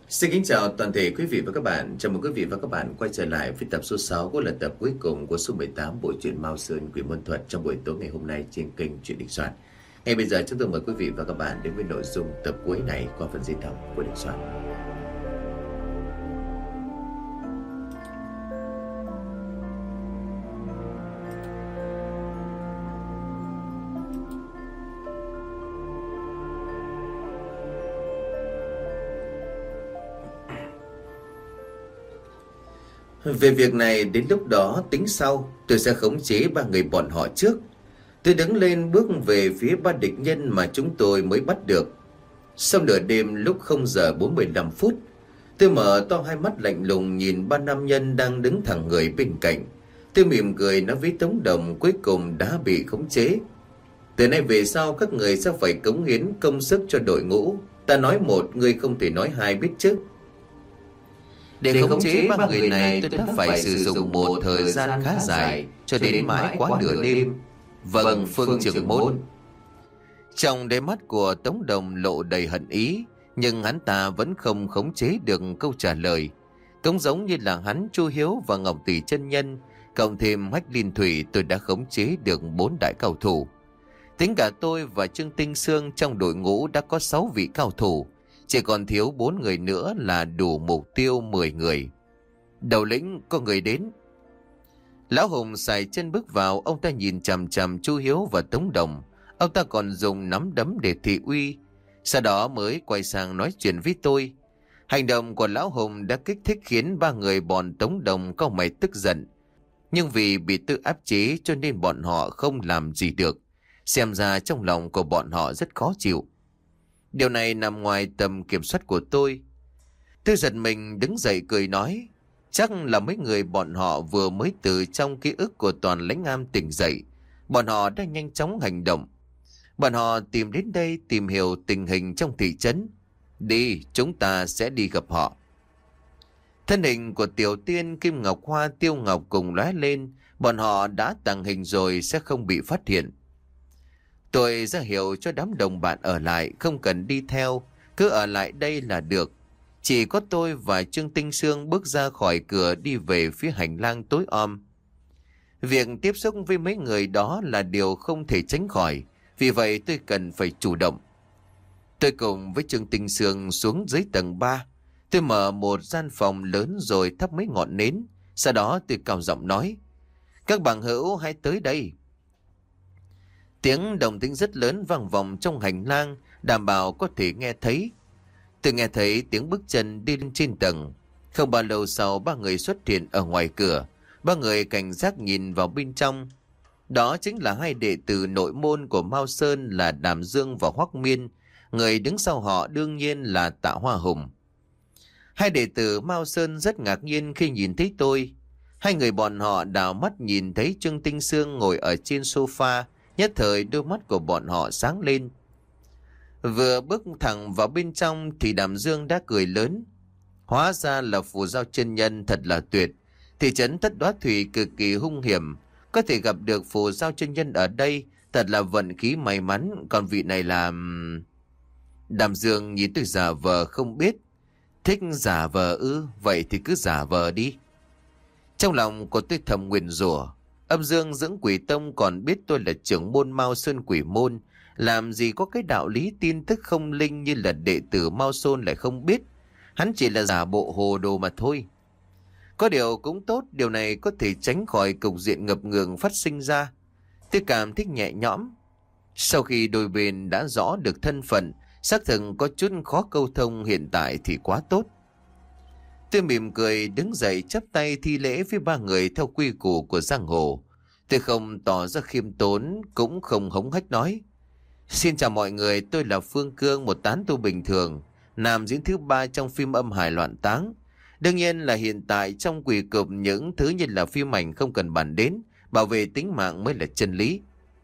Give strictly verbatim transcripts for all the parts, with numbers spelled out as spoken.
Xin kính chào toàn thể quý vị và các bạn. Chào mừng quý vị và các bạn quay trở lại với tập số sáu của lần tập cuối cùng của số mười tám bộ truyện Mao Sơn Quỷ Môn Thuật trong buổi tối ngày hôm nay trên kênh Truyện Đình Soạn. Ngay bây giờ chúng tôi mời quý vị và các bạn đến với nội dung tập cuối này qua phần diễn đọc của Đình Soạn. Về việc này đến lúc đó tính sau, tôi sẽ khống chế ba người bọn họ trước. Tôi đứng lên bước về phía ba địch nhân mà chúng tôi mới bắt được. Sau nửa đêm lúc không giờ bốn mươi lăm phút, tôi mở to hai mắt lạnh lùng nhìn ba nam nhân đang đứng thẳng người bên cạnh. Tôi mỉm cười nói với Tống Đồng cuối cùng đã bị khống chế. Từ nay về sau các người sẽ phải cống hiến công sức cho đội ngũ. Ta nói một, người không thể nói hai biết chứ. Để khống chế ba người này tôi đã phải sử dụng một thời gian khá dài, cho đến mãi quá nửa đêm. Vâng, Phương trưởng môn. Trong đôi mắt của Tống Đồng lộ đầy hận ý, nhưng hắn ta vẫn không khống chế được câu trả lời. Cũng giống như là hắn, Chu Hiếu và Ngọc Tỷ chân nhân, cộng thêm Hách Liên Thủy, tôi đã khống chế được bốn đại cao thủ. Tính cả tôi và Trương Tinh Sương trong đội ngũ đã có sáu vị cao thủ. Chỉ còn thiếu bốn người nữa là đủ mục tiêu mười người. Đầu lĩnh có người đến. Lão Hùng xài chân bước vào, ông ta nhìn chằm chằm Chu Hiếu và Tống Đồng. Ông ta còn dùng nắm đấm để thị uy. Sau đó mới quay sang nói chuyện với tôi. Hành động của Lão Hùng đã kích thích khiến ba người bọn Tống Đồng có mày tức giận. Nhưng vì bị tự áp chế cho nên bọn họ không làm gì được. Xem ra trong lòng của bọn họ rất khó chịu. Điều này nằm ngoài tầm kiểm soát của tôi. Tôi giật mình đứng dậy cười nói, chắc là mấy người bọn họ vừa mới từ trong ký ức của Toàn Lãnh Am tỉnh dậy. Bọn họ đã nhanh chóng hành động. Bọn họ tìm đến đây tìm hiểu tình hình trong thị trấn. Đi, chúng ta sẽ đi gặp họ. Thân hình của Tiểu Tiên, Kim Ngọc Hoa, Tiêu Ngọc cùng lóe lên. Bọn họ đã tàng hình rồi sẽ không bị phát hiện. Tôi ra hiệu cho đám đồng bạn ở lại, không cần đi theo, cứ ở lại đây là được. Chỉ có tôi và Trương Tinh Sương bước ra khỏi cửa đi về phía hành lang tối om. Việc tiếp xúc với mấy người đó là điều không thể tránh khỏi, vì vậy tôi cần phải chủ động. Tôi cùng với Trương Tinh Sương xuống dưới tầng ba. Tôi mở một gian phòng lớn rồi thắp mấy ngọn nến. Sau đó tôi cao giọng nói, các bằng hữu hãy tới đây. Tiếng đồng tính rất lớn vang vọng trong hành lang, đảm bảo có thể nghe thấy. Tôi nghe thấy tiếng bước chân đi lên trên tầng. Không bao lâu sau ba người xuất hiện ở ngoài cửa. Ba người cảnh giác nhìn vào bên trong. Đó chính là hai đệ tử nội môn của Mao Sơn là Đàm Dương và Hoắc Miên. Người đứng sau họ đương nhiên là Tạ Hoa Hùng. Hai đệ tử Mao Sơn rất ngạc nhiên khi nhìn thấy tôi. Hai người bọn họ đảo mắt nhìn thấy Trương Tinh Sương ngồi ở trên sofa. Nhất thời đôi mắt của bọn họ sáng lên. Vừa bước thẳng vào bên trong thì Đàm Dương đã cười lớn. Hóa ra là Phù Giao chân nhân thật là tuyệt. Thị trấn Thất Đoá Thủy cực kỳ hung hiểm. Có thể gặp được Phù Giao chân nhân ở đây, thật là vận khí may mắn. Còn vị này là... Đàm Dương nhìn tôi giả vờ không biết. Thích giả vờ ư? Vậy thì cứ giả vờ đi. Trong lòng của tôi thầm nguyền rủa. Âm Dương dưỡng quỷ tông còn biết tôi là trưởng môn Mao Sơn quỷ môn. Làm gì có cái đạo lý tin tức không linh như là đệ tử Mao Sơn lại không biết. Hắn chỉ là giả bộ hồ đồ mà thôi. Có điều cũng tốt, điều này có thể tránh khỏi cục diện ngập ngừng phát sinh ra. Tôi cảm thấy nhẹ nhõm. Sau khi đôi bên đã rõ được thân phận, xác thực có chút khó câu thông hiện tại thì quá tốt. Tôi mỉm cười đứng dậy chắp tay thi lễ với ba người theo quy củ của giang hồ. Tôi không tỏ ra khiêm tốn, cũng không hống hách nói. Xin chào mọi người, tôi là Phương Cương, một tán tu bình thường, nam diễn thứ ba trong phim Âm Hải Loạn Táng. Đương nhiên là hiện tại trong quỷ cục những thứ như là phim ảnh không cần bàn đến, bảo vệ tính mạng mới là chân lý.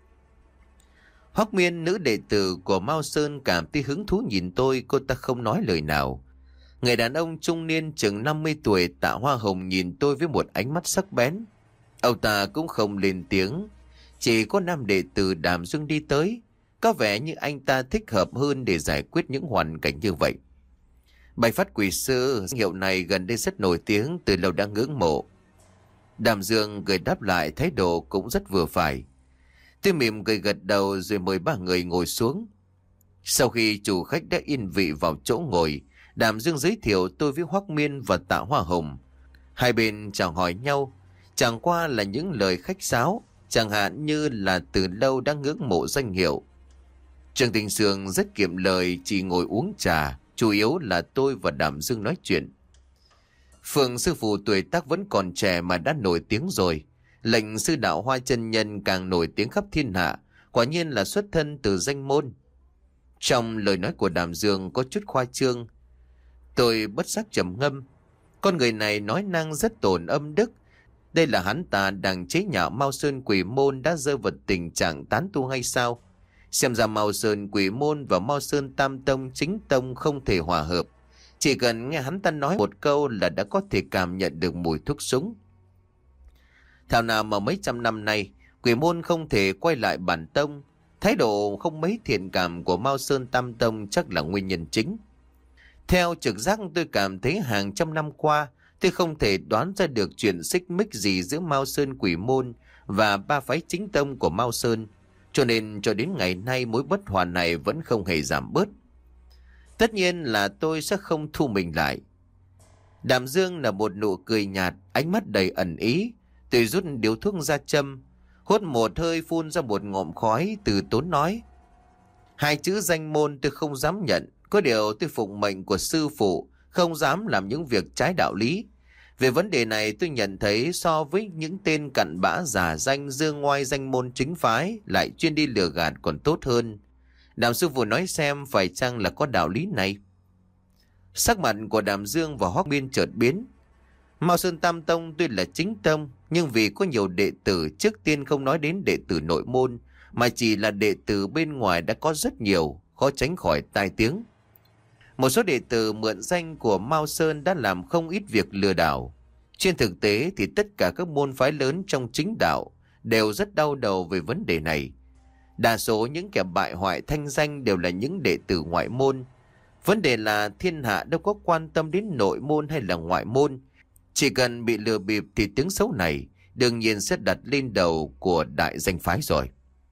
Hoắc Miên, nữ đệ tử của Mao Sơn, cảm thấy hứng thú nhìn tôi, cô ta không nói lời nào. Người đàn ông trung niên chừng năm mươi tuổi Tạ Hoa Hồng nhìn tôi với một ánh mắt sắc bén. Ông ta cũng không lên tiếng. Chỉ có nam đệ tử Đàm Dương đi tới. Có vẻ như anh ta thích hợp hơn để giải quyết những hoàn cảnh như vậy. Bài phát quỷ sư, danh hiệu này gần đây rất nổi tiếng, từ lâu đã ngưỡng mộ. Đàm Dương cười đáp lại, thái độ cũng rất vừa phải. Tôi mỉm cười gật đầu rồi mời ba người ngồi xuống. Sau khi chủ khách đã yên vị vào chỗ ngồi, Đàm Dương giới thiệu tôi với Hoắc Miên và Tạ Hoa Hồng. Hai bên chào hỏi nhau, chẳng qua là những lời khách sáo, chẳng hạn như là từ lâu đã ngưỡng mộ danh hiệu. Trương Tình Sương rất kiệm lời, chỉ ngồi uống trà, chủ yếu là tôi và Đàm Dương nói chuyện. Phượng sư phụ tuổi tác vẫn còn trẻ mà đã nổi tiếng rồi. Lệnh sư đạo Hoa chân nhân càng nổi tiếng khắp thiên hạ, quả nhiên là xuất thân từ danh môn. Trong lời nói của Đàm Dương có chút khoa trương. Tôi bất giác trầm ngâm. Con người này nói năng rất tổn âm đức. Đây là hắn ta đang chế nhạo Mao Sơn Quỷ Môn đã rơi vào tình trạng tán tu hay sao? Xem ra Mao Sơn Quỷ Môn và Mao Sơn Tam Tông chính tông không thể hòa hợp. Chỉ cần nghe hắn ta nói một câu là đã có thể cảm nhận được mùi thuốc súng. Thảo nào mà mấy trăm năm nay, Quỷ Môn không thể quay lại bản tông. Thái độ không mấy thiện cảm của Mao Sơn Tam Tông chắc là nguyên nhân chính. Theo trực giác tôi cảm thấy hàng trăm năm qua, tôi không thể đoán ra được chuyện xích mích gì giữa Mao Sơn Quỷ Môn và ba phái chính tông của Mao Sơn. Cho nên cho đến ngày nay mối bất hòa này vẫn không hề giảm bớt. Tất nhiên là tôi sẽ không thu mình lại. Đàm Dương là một nụ cười nhạt, ánh mắt đầy ẩn ý. Tôi rút điếu thuốc ra châm, hút một hơi phun ra một ngụm khói, từ tốn nói. Hai chữ danh môn tôi không dám nhận, có điều tôi phụng mệnh của sư phụ, không dám làm những việc trái đạo lý. Về vấn đề này tôi nhận thấy so với những tên cặn bã giả danh dương ngoai danh môn chính phái lại chuyên đi lừa gạt còn tốt hơn. Đàm sư phụ nói xem phải chăng là có đạo lý này? Sắc mặt của Đàm Dương và Hoắc Miên chợt biến. Mao Sơn Tam Tông tuy là chính tông, nhưng vì có nhiều đệ tử, trước tiên không nói đến đệ tử nội môn, mà chỉ là đệ tử bên ngoài đã có rất nhiều, khó tránh khỏi tai tiếng. Một số đệ tử mượn danh của Mao Sơn đã làm không ít việc lừa đảo. Trên thực tế thì tất cả các môn phái lớn trong chính đạo đều rất đau đầu về vấn đề này. Đa số những kẻ bại hoại thanh danh đều là những đệ tử ngoại môn. Vấn đề là thiên hạ đâu có quan tâm đến nội môn hay là ngoại môn. Chỉ cần bị lừa bịp thì tiếng xấu này đương nhiên sẽ đặt lên đầu của đại danh phái rồi.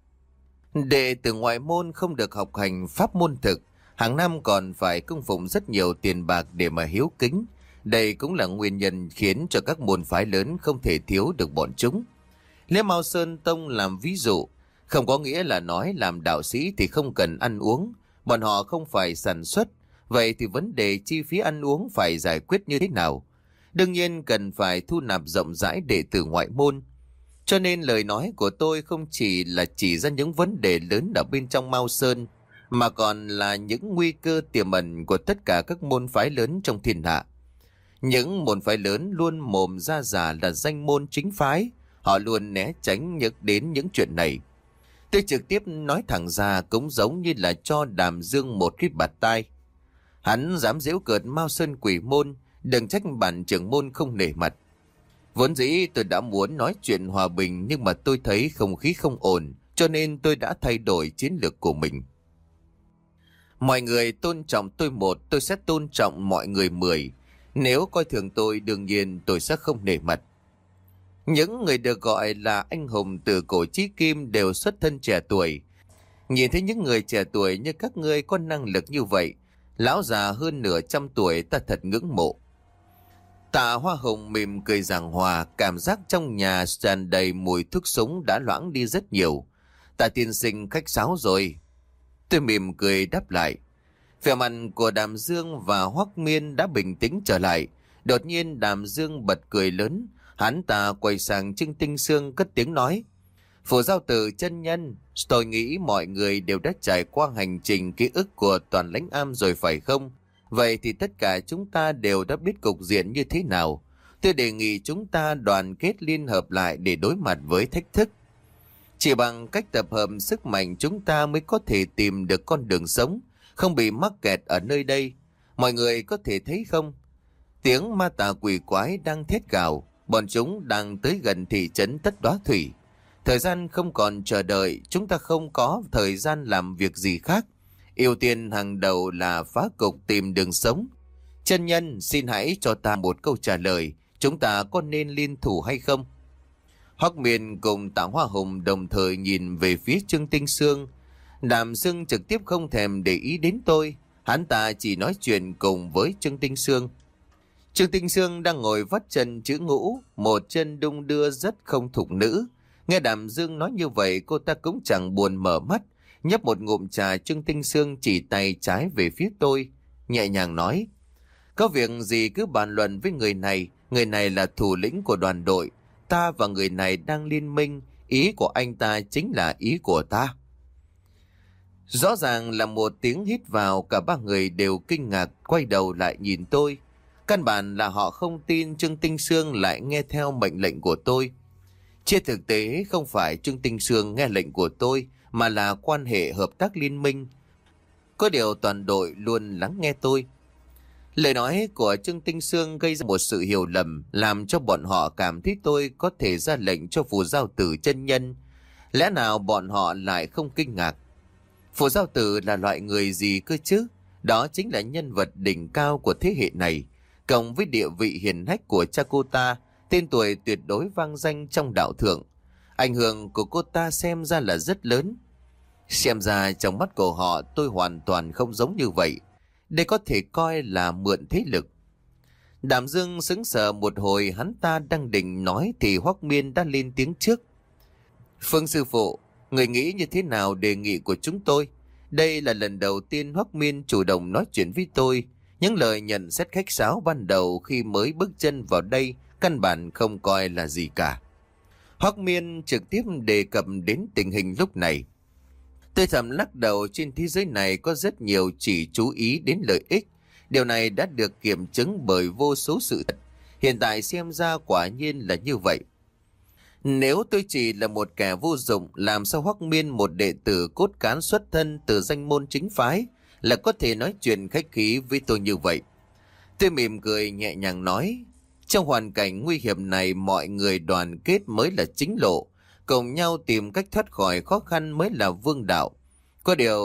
Đệ tử ngoại môn không được học hành pháp môn thực, hàng năm còn phải cung phụng rất nhiều tiền bạc để mà hiếu kính. Đây cũng là nguyên nhân khiến cho các môn phái lớn không thể thiếu được bọn chúng. Lấy Mao Sơn Tông làm ví dụ, không có nghĩa là nói làm đạo sĩ thì không cần ăn uống, bọn họ không phải sản xuất. Vậy thì vấn đề chi phí ăn uống phải giải quyết như thế nào? Đương nhiên cần phải thu nạp rộng rãi đệ tử ngoại môn. Cho nên lời nói của tôi không chỉ là chỉ ra những vấn đề lớn ở bên trong Mao Sơn, mà còn là những nguy cơ tiềm ẩn của tất cả các môn phái lớn trong thiên hạ. Những môn phái lớn luôn mồm ra giả là danh môn chính phái, họ luôn né tránh nhắc đến những chuyện này. Tôi trực tiếp nói thẳng ra cũng giống như là cho Đàm Dương một cái bạt tai. Hắn dám giễu cợt Mao Sơn Quỷ Môn, đừng trách bản trưởng môn không nể mặt. Vốn dĩ tôi đã muốn nói chuyện hòa bình, nhưng mà tôi thấy không khí không ổn, cho nên tôi đã thay đổi chiến lược của mình. Mọi người tôn trọng tôi một, tôi sẽ tôn trọng mọi người mười. Nếu coi thường tôi, đương nhiên tôi sẽ không nể mặt. Những người được gọi là anh hùng từ cổ chí kim đều xuất thân trẻ tuổi. Nhìn thấy những người trẻ tuổi như các ngươi có năng lực như vậy, lão già hơn nửa trăm tuổi, ta thật ngưỡng mộ. Tạ Hoa Hồng mỉm cười giảng hòa, cảm giác trong nhà tràn đầy mùi thuốc súng đã loãng đi rất nhiều. Tạ tiên sinh khách sáo rồi. Tôi mỉm cười đáp lại. Vẻ mặt của Đàm Dương và Hoắc Miên đã bình tĩnh trở lại. Đột nhiên Đàm Dương bật cười lớn. Hắn ta quay sang Trương Tinh Sương cất tiếng nói. Phổ Giao Tử chân nhân, tôi nghĩ mọi người đều đã trải qua hành trình ký ức của Toàn Lãnh Am rồi phải không? Vậy thì tất cả chúng ta đều đã biết cục diện như thế nào. Tôi đề nghị chúng ta đoàn kết liên hợp lại để đối mặt với thách thức. Chỉ bằng cách tập hợp sức mạnh chúng ta mới có thể tìm được con đường sống, không bị mắc kẹt ở nơi đây. Mọi người có thể thấy không? Tiếng ma tà quỷ quái đang thét gào, bọn chúng đang tới gần thị trấn Tất Đóa Thủy. Thời gian không còn chờ đợi, chúng ta không có thời gian làm việc gì khác. Ưu tiên hàng đầu là phá cục tìm đường sống. Chân nhân, xin hãy cho ta một câu trả lời, chúng ta có nên liên thủ hay không? Hoắc Miên cùng Tạ Hoa Hùng đồng thời nhìn về phía Trương Tinh Sương. Đàm Dương trực tiếp không thèm để ý đến tôi, hắn ta chỉ nói chuyện cùng với Trương Tinh Sương. Trương Tinh Sương đang ngồi vắt chân chữ ngũ, một chân đung đưa rất không thục nữ. Nghe Đàm Dương nói như vậy, cô ta cũng chẳng buồn mở mắt, nhấp một ngụm trà. Trương Tinh Sương chỉ tay trái về phía tôi, nhẹ nhàng nói: có việc gì cứ bàn luận với người này, người này là thủ lĩnh của đoàn đội, ta và người này đang liên minh, ý của anh ta chính là ý của ta. Rõ ràng là một tiếng hít vào, cả ba người đều kinh ngạc quay đầu lại nhìn tôi. Căn bản là họ không tin Trương Tinh Sương lại nghe theo mệnh lệnh của tôi. Trên thực tế không phải Trương Tinh Sương nghe lệnh của tôi, mà là quan hệ hợp tác liên minh. Có điều toàn đội luôn lắng nghe tôi. Lời nói của Trương Tinh Sương gây ra một sự hiểu lầm, làm cho bọn họ cảm thấy tôi có thể ra lệnh cho Phù Giao Tử chân nhân. Lẽ nào bọn họ lại không kinh ngạc? Phù Giao Tử là loại người gì cơ chứ? Đó chính là nhân vật đỉnh cao của thế hệ này, cộng với địa vị hiển hách của cha cô ta, tên tuổi tuyệt đối vang danh trong đạo thượng. Ảnh hưởng của cô ta xem ra là rất lớn. Xem ra trong mắt của họ tôi hoàn toàn không giống như vậy. Đây có thể coi là mượn thế lực. Đàm Dương sững sờ một hồi, hắn ta đang định nói thì Hoắc Miên đã lên tiếng trước. Phương sư phụ, người nghĩ như thế nào đề nghị của chúng tôi? Đây là lần đầu tiên Hoắc Miên chủ động nói chuyện với tôi. Những lời nhận xét khách sáo ban đầu khi mới bước chân vào đây căn bản không coi là gì cả. Hoắc Miên trực tiếp đề cập đến tình hình lúc này. Tôi thầm lắc đầu, trên thế giới này có rất nhiều chỉ chú ý đến lợi ích. Điều này đã được kiểm chứng bởi vô số sự thật. Hiện tại xem ra quả nhiên là như vậy. Nếu tôi chỉ là một kẻ vô dụng, làm sao Hoắc Miên, một đệ tử cốt cán xuất thân từ danh môn chính phái, là có thể nói chuyện khách khí với tôi như vậy? Tôi mỉm cười nhẹ nhàng nói, trong hoàn cảnh nguy hiểm này, mọi người đoàn kết mới là chính lộ, cùng nhau tìm cách thoát khỏi khó khăn mới là vương đạo. Có điều...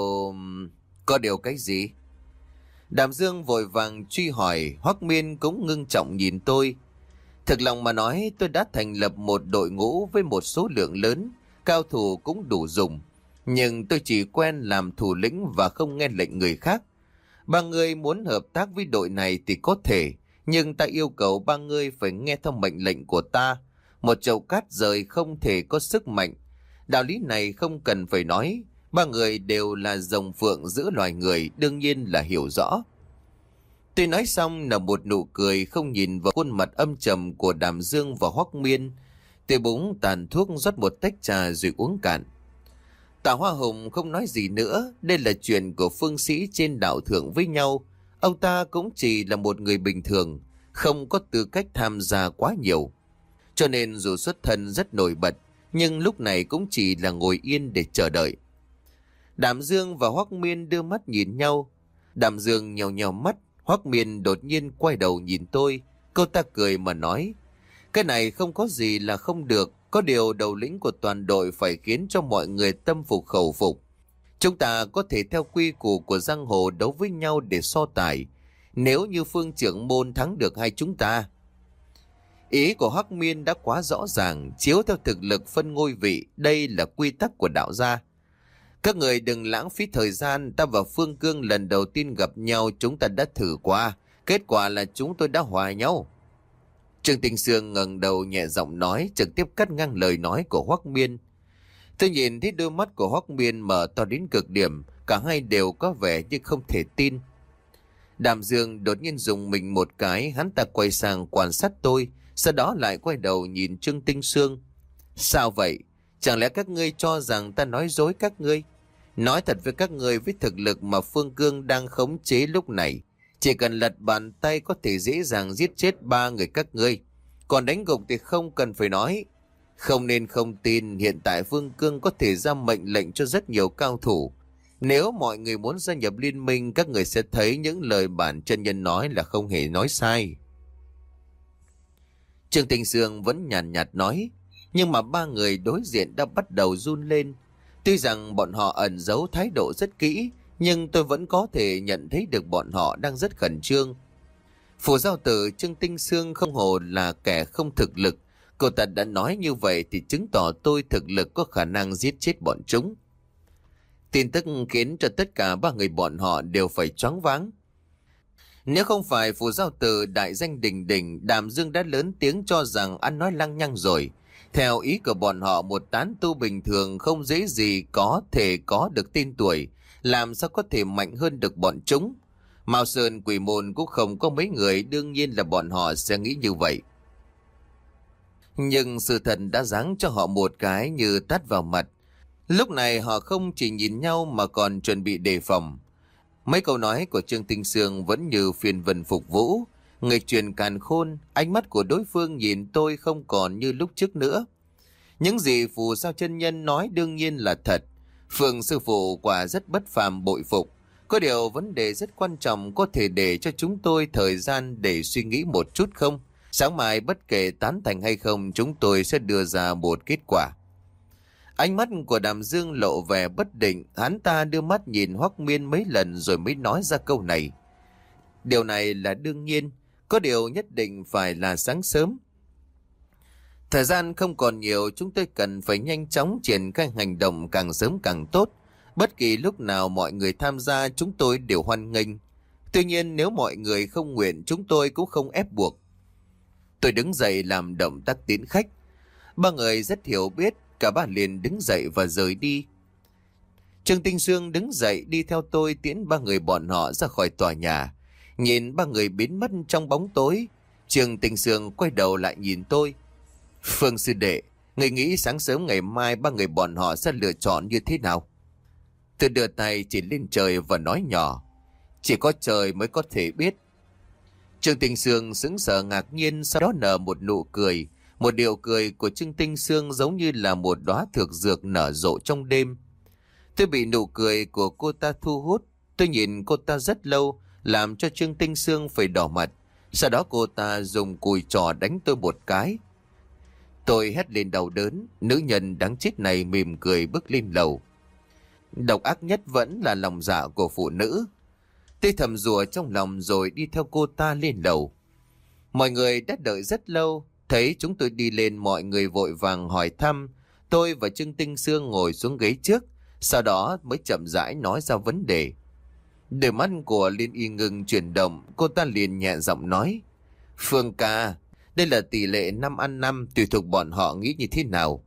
có điều cái gì? Đàm Dương vội vàng truy hỏi. Hoắc Miên cũng ngưng trọng nhìn tôi. Thực lòng mà nói, tôi đã thành lập một đội ngũ với một số lượng lớn, cao thủ cũng đủ dùng. Nhưng tôi chỉ quen làm thủ lĩnh và không nghe lệnh người khác. Ba người muốn hợp tác với đội này thì có thể, nhưng ta yêu cầu ba người phải nghe theo mệnh lệnh của ta. Một chậu cát rời không thể có sức mạnh. Đạo lý này không cần phải nói. Ba người đều là rồng phượng giữa loài người, đương nhiên là hiểu rõ. Tôi nói xong là một nụ cười, không nhìn vào khuôn mặt âm trầm của Đàm Dương và Hoắc Miên. Tôi búng tàn thuốc, rót một tách trà rồi uống cạn. Tạ Hoa Hùng không nói gì nữa. Đây là chuyện của phương sĩ trên đạo thượng với nhau. Ông ta cũng chỉ là một người bình thường, không có tư cách tham gia quá nhiều. Cho nên dù xuất thân rất nổi bật, nhưng lúc này cũng chỉ là ngồi yên để chờ đợi. Đàm Dương và Hoắc Miên đưa mắt nhìn nhau. Đàm Dương nhèo nhèo mắt, Hoắc Miên đột nhiên quay đầu nhìn tôi. Cô ta cười mà nói, cái này không có gì là không được. Có điều đầu lĩnh của toàn đội phải khiến cho mọi người tâm phục khẩu phục. Chúng ta có thể theo quy củ của giang hồ đấu với nhau để so tài. Nếu như Phương trưởng môn thắng được hai chúng ta. Ý của Hoắc Miên đã quá rõ ràng, chiếu theo thực lực phân ngôi vị, đây là quy tắc của đạo gia. Các người đừng lãng phí thời gian, ta và Phương Cương lần đầu tiên gặp nhau chúng ta đã thử qua, kết quả là chúng tôi đã hòa nhau. Trương Tinh Sương ngẩng đầu nhẹ giọng nói, trực tiếp cắt ngang lời nói của Hoắc Miên. Tôi nhìn thấy đôi mắt của Hoắc Miên mở to đến cực điểm, cả hai đều có vẻ như không thể tin. Đàm Dương đột nhiên dùng mình một cái, hắn ta quay sang quan sát tôi, sau đó lại quay đầu nhìn Trương Tinh Sương. Sao vậy? Chẳng lẽ các ngươi cho rằng ta nói dối các ngươi? Nói thật với các ngươi, với thực lực mà Phương Cương đang khống chế lúc này, chỉ cần lật bàn tay có thể dễ dàng giết chết ba người các ngươi. Còn đánh gục thì không cần phải nói. Không nên không tin, hiện tại Phương Cương có thể ra mệnh lệnh cho rất nhiều cao thủ. Nếu mọi người muốn gia nhập liên minh, các người sẽ thấy những lời bản chân nhân nói là không hề nói sai. Trương Tinh Sương vẫn nhàn nhạt, nhạt nói, nhưng mà ba người đối diện đã bắt đầu run lên. Tuy rằng bọn họ ẩn giấu thái độ rất kỹ, nhưng tôi vẫn có thể nhận thấy được bọn họ đang rất khẩn trương. Phù giao tử Trương Tinh Sương không hồ là kẻ không thực lực. Cô ta đã nói như vậy thì chứng tỏ tôi thực lực có khả năng giết chết bọn chúng. Tin tức khiến cho tất cả ba người bọn họ đều phải choáng váng. Nếu không phải phù giao tử đại danh đình đình, Đàm Dương đã lớn tiếng cho rằng ăn nói lăng nhăng rồi. Theo ý của bọn họ, một tán tu bình thường không dễ gì có thể có được tên tuổi, làm sao có thể mạnh hơn được bọn chúng. Mao Sơn Quỷ Môn cũng không có mấy người, đương nhiên là bọn họ sẽ nghĩ như vậy. Nhưng sự thật đã giáng cho họ một cái như tát vào mặt. Lúc này họ không chỉ nhìn nhau mà còn chuẩn bị đề phòng. Mấy câu nói của Trương Tinh Sương vẫn như phiên vân phục vũ, người truyền càn khôn, ánh mắt của đối phương nhìn tôi không còn như lúc trước nữa. Những gì phù sao chân nhân nói đương nhiên là thật. Phương sư phụ quả rất bất phàm, bội phục. Có điều vấn đề rất quan trọng, có thể để cho chúng tôi thời gian để suy nghĩ một chút không? Sáng mai bất kể tán thành hay không, chúng tôi sẽ đưa ra một kết quả. Ánh mắt của Đàm Dương lộ vẻ bất định, hắn ta đưa mắt nhìn Hoắc Miên mấy lần rồi mới nói ra câu này. Điều này là đương nhiên, có điều nhất định phải là sáng sớm. Thời gian không còn nhiều, chúng tôi cần phải nhanh chóng triển khai hành động, càng sớm càng tốt. Bất kỳ lúc nào mọi người tham gia chúng tôi đều hoan nghênh. Tuy nhiên nếu mọi người không nguyện, chúng tôi cũng không ép buộc. Tôi đứng dậy làm động tác tiến khách. Ba người rất hiểu biết, cả ba liền đứng dậy và rời đi. Trương Tinh Sương đứng dậy đi theo tôi tiễn ba người bọn họ ra khỏi tòa nhà. Nhìn ba người biến mất trong bóng tối, Trương Tinh Sương quay đầu lại nhìn tôi. Phương sư đệ, người nghĩ sáng sớm ngày mai ba người bọn họ sẽ lựa chọn như thế nào? Tôi đưa tay chỉ lên trời và nói nhỏ. Chỉ có trời mới có thể biết. Trương Tinh Sương sững sờ ngạc nhiên, sau đó nở một nụ cười. Một điệu cười của Trương Tinh Sương giống như là một đóa thực dược nở rộ trong đêm. Tôi bị nụ cười của cô ta thu hút. Tôi nhìn cô ta rất lâu, làm cho Trương Tinh Sương phải đỏ mặt. Sau đó cô ta dùng cùi trò đánh tôi một cái. Tôi hét lên đau đớn. Nữ nhân đáng chết này mỉm cười bước lên lầu. Độc ác nhất vẫn là lòng dạ của phụ nữ. Tôi thầm rủa trong lòng rồi đi theo cô ta lên lầu. Mọi người đã đợi rất lâu. Thấy chúng tôi đi lên, mọi người vội vàng hỏi thăm. Tôi và Trương Tinh Sương ngồi xuống ghế trước, sau đó mới chậm rãi nói ra vấn đề. Đôi mắt của Liên Y ngừng chuyển động, cô ta liền nhẹ giọng nói. Phương ca, đây là tỷ lệ năm ăn năm, tùy thuộc bọn họ nghĩ như thế nào.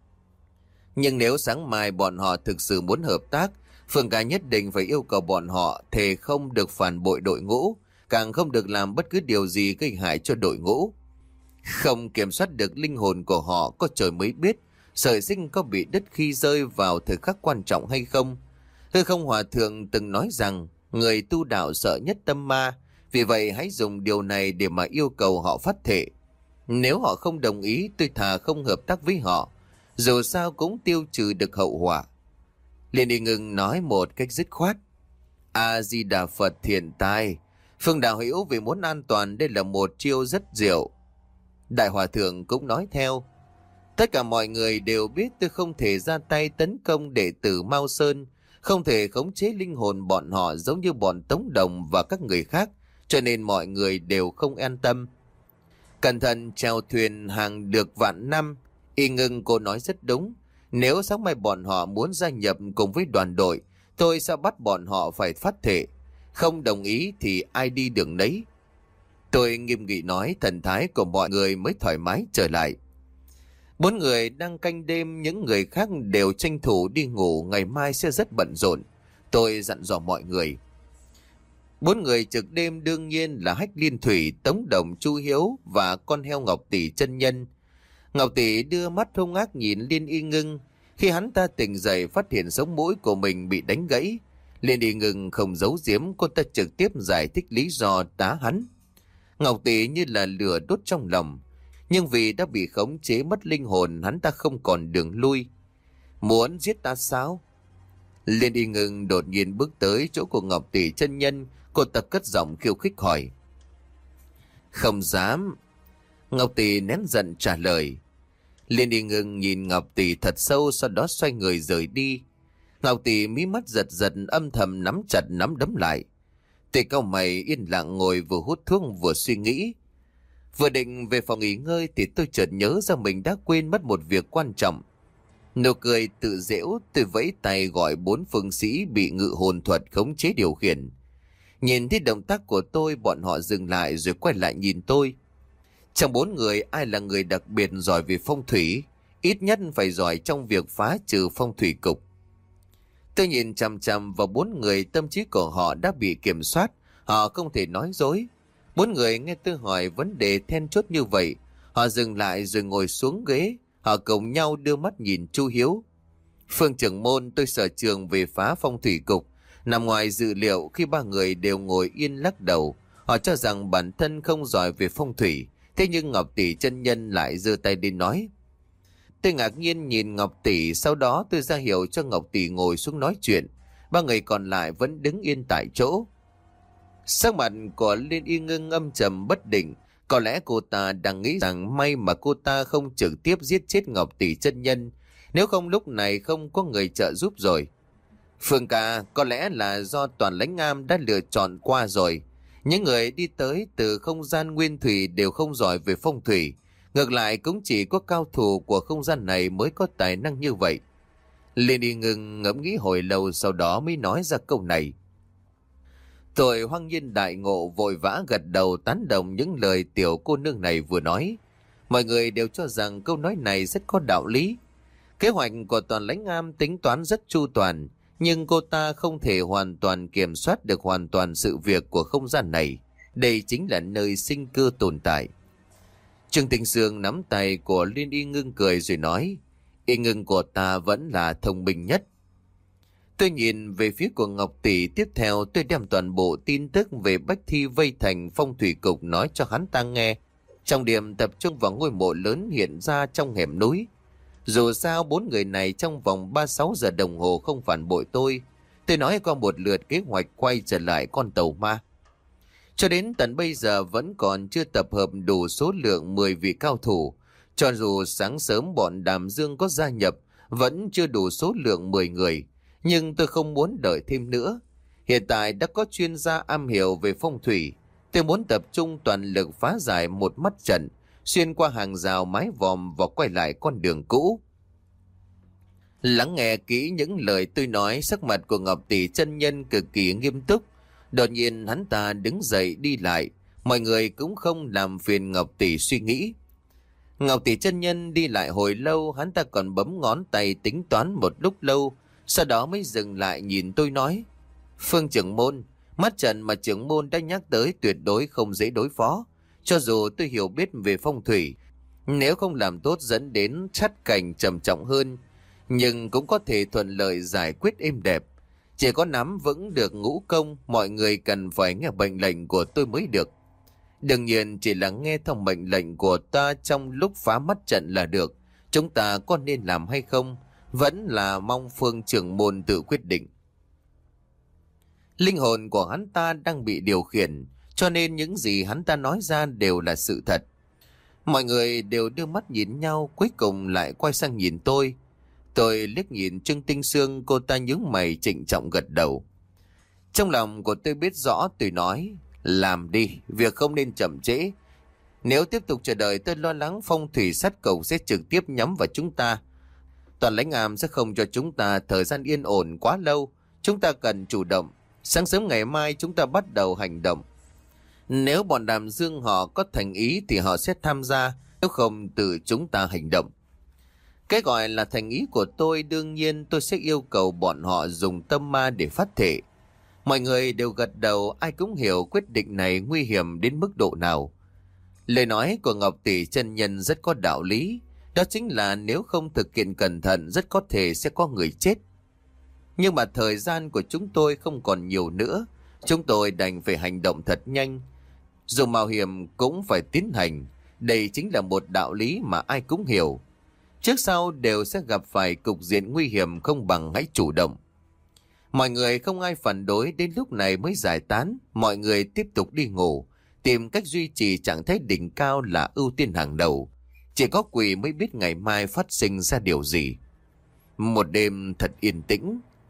Nhưng nếu sáng mai bọn họ thực sự muốn hợp tác, Phương ca nhất định phải yêu cầu bọn họ thề không được phản bội đội ngũ, càng không được làm bất cứ điều gì gây hại cho đội ngũ. Không kiểm soát được linh hồn của họ, có trời mới biết sợi sinh có bị đứt khi rơi vào thời khắc quan trọng hay không. Hư Không Hòa Thượng từng nói rằng người tu đạo sợ nhất tâm ma, vì vậy hãy dùng điều này để mà yêu cầu họ phát thệ. Nếu họ không đồng ý, tôi thà không hợp tác với họ, dù sao cũng tiêu trừ được hậu quả. Liên Y Ngưng nói một cách dứt khoát. A-di-đà Phật thiện tai, Phương đạo hữu vì muốn an toàn, đây là một chiêu rất diệu. Đại Hòa Thượng cũng nói theo. Tất cả mọi người đều biết tôi không thể ra tay tấn công đệ tử Mao Sơn, không thể khống chế linh hồn bọn họ giống như bọn Tống Đồng và các người khác, cho nên mọi người đều không an tâm. Cẩn thận chèo thuyền hàng được vạn năm. Y Ngưng cô nói rất đúng. Nếu sáng mai bọn họ muốn gia nhập cùng với đoàn đội, tôi sẽ bắt bọn họ phải phát thệ. Không đồng ý thì ai đi đường nấy. Tôi nghiêm nghị nói, thần thái của mọi người mới thoải mái trở lại. Bốn người đang canh đêm, những người khác đều tranh thủ đi ngủ, ngày mai sẽ rất bận rộn. Tôi dặn dò mọi người. Bốn người trực đêm đương nhiên là Hách Liên Thủy, Tống Đồng, Chu Hiếu và con heo Ngọc Tỷ chân nhân. Ngọc Tỷ đưa mắt hung ác nhìn Liên Y Ngưng. Khi hắn ta tỉnh dậy phát hiện sống mũi của mình bị đánh gãy, Liên Y Ngưng không giấu giếm, cô ta trực tiếp giải thích lý do tá hắn. Ngọc Tỷ như là lửa đốt trong lòng, nhưng vì đã bị khống chế mất linh hồn, hắn ta không còn đường lui. Muốn giết ta sao? Liên Y Ngưng đột nhiên bước tới chỗ của Ngọc Tỷ chân nhân, cô ta cất giọng khiêu khích hỏi. Không dám. Ngọc Tỷ nén giận trả lời. Liên Y Ngưng nhìn Ngọc Tỷ thật sâu, sau đó xoay người rời đi. Ngọc Tỷ mí mắt giật giật, âm thầm nắm chặt nắm đấm lại. Tôi cau mày yên lặng ngồi vừa hút thuốc vừa suy nghĩ. Vừa định về phòng nghỉ ngơi thì tôi chợt nhớ ra mình đã quên mất một việc quan trọng. Nụ cười tự giễu, tôi vẫy tay gọi bốn phương sĩ bị ngự hồn thuật khống chế điều khiển. Nhìn thấy động tác của tôi, bọn họ dừng lại rồi quay lại nhìn tôi. Trong bốn người, ai là người đặc biệt giỏi về phong thủy? Ít nhất phải giỏi trong việc phá trừ phong thủy cục. Tôi nhìn chằm chằm vào bốn người, tâm trí của họ đã bị kiểm soát. Họ không thể nói dối. Bốn người nghe tôi hỏi vấn đề then chốt như vậy, họ dừng lại rồi ngồi xuống ghế. Họ cùng nhau đưa mắt nhìn Chu Hiếu. Phương trưởng môn, tôi sở trường về phá phong thủy cục. Nằm ngoài dự liệu khi ba người đều ngồi yên lắc đầu. Họ cho rằng bản thân không giỏi về phong thủy. Thế nhưng Ngọc Tỷ chân nhân lại giơ tay đi nói. Tôi ngạc nhiên nhìn Ngọc Tỷ, sau đó tôi ra hiệu cho Ngọc Tỷ ngồi xuống nói chuyện. Ba người còn lại vẫn đứng yên tại chỗ. Sắc mặt của Liên Y Ngưng âm trầm bất định. Có lẽ cô ta đang nghĩ rằng may mà cô ta không trực tiếp giết chết Ngọc Tỷ chân nhân. Nếu không lúc này không có người trợ giúp rồi. Phương ca, có lẽ là do Toàn Lãnh Am đã lựa chọn qua rồi. Những người đi tới từ không gian nguyên thủy đều không giỏi về phong thủy. Ngược lại cũng chỉ có cao thủ của không gian này mới có tài năng như vậy. Liên Y Ngưng ngẫm nghĩ hồi lâu, sau đó mới nói ra câu này. Tôi hoang nhiên đại ngộ, vội vã gật đầu tán đồng những lời tiểu cô nương này vừa nói. Mọi người đều cho rằng câu nói này rất có đạo lý. Kế hoạch của Toàn Lãnh Am tính toán rất chu toàn, nhưng cô ta không thể hoàn toàn kiểm soát được hoàn toàn sự việc của không gian này. Đây chính là nơi sinh cơ tồn tại. Trương Tình Sương nắm tay của Liên Y Ngưng cười rồi nói, Y Ngưng của ta vẫn là thông minh nhất. Tôi nhìn về phía của Ngọc Tỷ, tiếp theo tôi đem toàn bộ tin tức về Bách Thi vây thành phong thủy cục nói cho hắn ta nghe. Trong điểm tập trung vào ngôi mộ lớn hiện ra trong hẻm núi. Dù sao bốn người này trong vòng ba mươi sáu giờ đồng hồ không phản bội tôi. Tôi nói qua một lượt kế hoạch quay trở lại con tàu ma. Cho đến tận bây giờ vẫn còn chưa tập hợp đủ số lượng mười vị cao thủ. Cho dù sáng sớm bọn Đàm Dương có gia nhập, vẫn chưa đủ số lượng mười người. Nhưng tôi không muốn đợi thêm nữa. Hiện tại đã có chuyên gia am hiểu về phong thủy. Tôi muốn tập trung toàn lực phá giải một mắt trận, xuyên qua hàng rào mái vòm và quay lại con đường cũ. Lắng nghe kỹ những lời tôi nói, sắc mặt của Ngọc Tỷ chân nhân cực kỳ nghiêm túc. Đột nhiên hắn ta đứng dậy đi lại. Mọi người cũng không làm phiền Ngọc Tỷ suy nghĩ. Ngọc Tỷ chân nhân đi lại hồi lâu, hắn ta còn bấm ngón tay tính toán một lúc lâu. Sau đó mới dừng lại nhìn tôi nói, Phương trưởng môn, mắt trận mà trưởng môn đã nhắc tới tuyệt đối không dễ đối phó. Cho dù tôi hiểu biết về phong thủy, nếu không làm tốt dẫn đến sát cảnh trầm trọng hơn, nhưng cũng có thể thuận lợi giải quyết êm đẹp. Chỉ có nắm vững được ngũ công, mọi người cần phải nghe mệnh lệnh của tôi mới được. Đương nhiên chỉ là nghe theo mệnh lệnh của ta trong lúc phá mắt trận là được. Chúng ta có nên làm hay không, vẫn là mong Phương trưởng môn tự quyết định. Linh hồn của hắn ta đang bị điều khiển, cho nên những gì hắn ta nói ra đều là sự thật. Mọi người đều đưa mắt nhìn nhau, cuối cùng lại quay sang nhìn tôi. Tôi liếc nhìn Trương Tinh Sương, cô ta nhướng mày trịnh trọng gật đầu. Trong lòng của tôi biết rõ, tôi nói, làm đi, việc không nên chậm trễ. Nếu tiếp tục chờ đợi, tôi lo lắng phong thủy sát cầu sẽ trực tiếp nhắm vào chúng ta. Toàn Lãnh Am sẽ không cho chúng ta thời gian yên ổn quá lâu. Chúng ta cần chủ động. Sáng sớm ngày mai chúng ta bắt đầu hành động. Nếu bọn Đàm Dương họ có thành ý thì họ sẽ tham gia, nếu không từ chúng ta hành động. Cái gọi là thành ý của tôi, đương nhiên tôi sẽ yêu cầu bọn họ dùng tâm ma để phát thể. Mọi người đều gật đầu, ai cũng hiểu quyết định này nguy hiểm đến mức độ nào. Lời nói của Ngọc Tỷ chân nhân rất có đạo lý. Đó chính là nếu không thực hiện cẩn thận rất có thể sẽ có người chết. Nhưng mà thời gian của chúng tôi không còn nhiều nữa. Chúng tôi đành phải hành động thật nhanh. Dù mạo hiểm cũng phải tiến hành. Đây chính là một đạo lý mà ai cũng hiểu. Trước sau đều sẽ gặp phải cục diện nguy hiểm, không bằng hãy chủ động. Mọi người không ai phản đối, đến lúc này mới giải tán. Mọi người tiếp tục đi ngủ. Tìm cách duy trì trạng thái đỉnh cao là ưu tiên hàng đầu. Chỉ có quỷ mới biết ngày mai phát sinh ra điều gì. Một đêm thật yên tĩnh.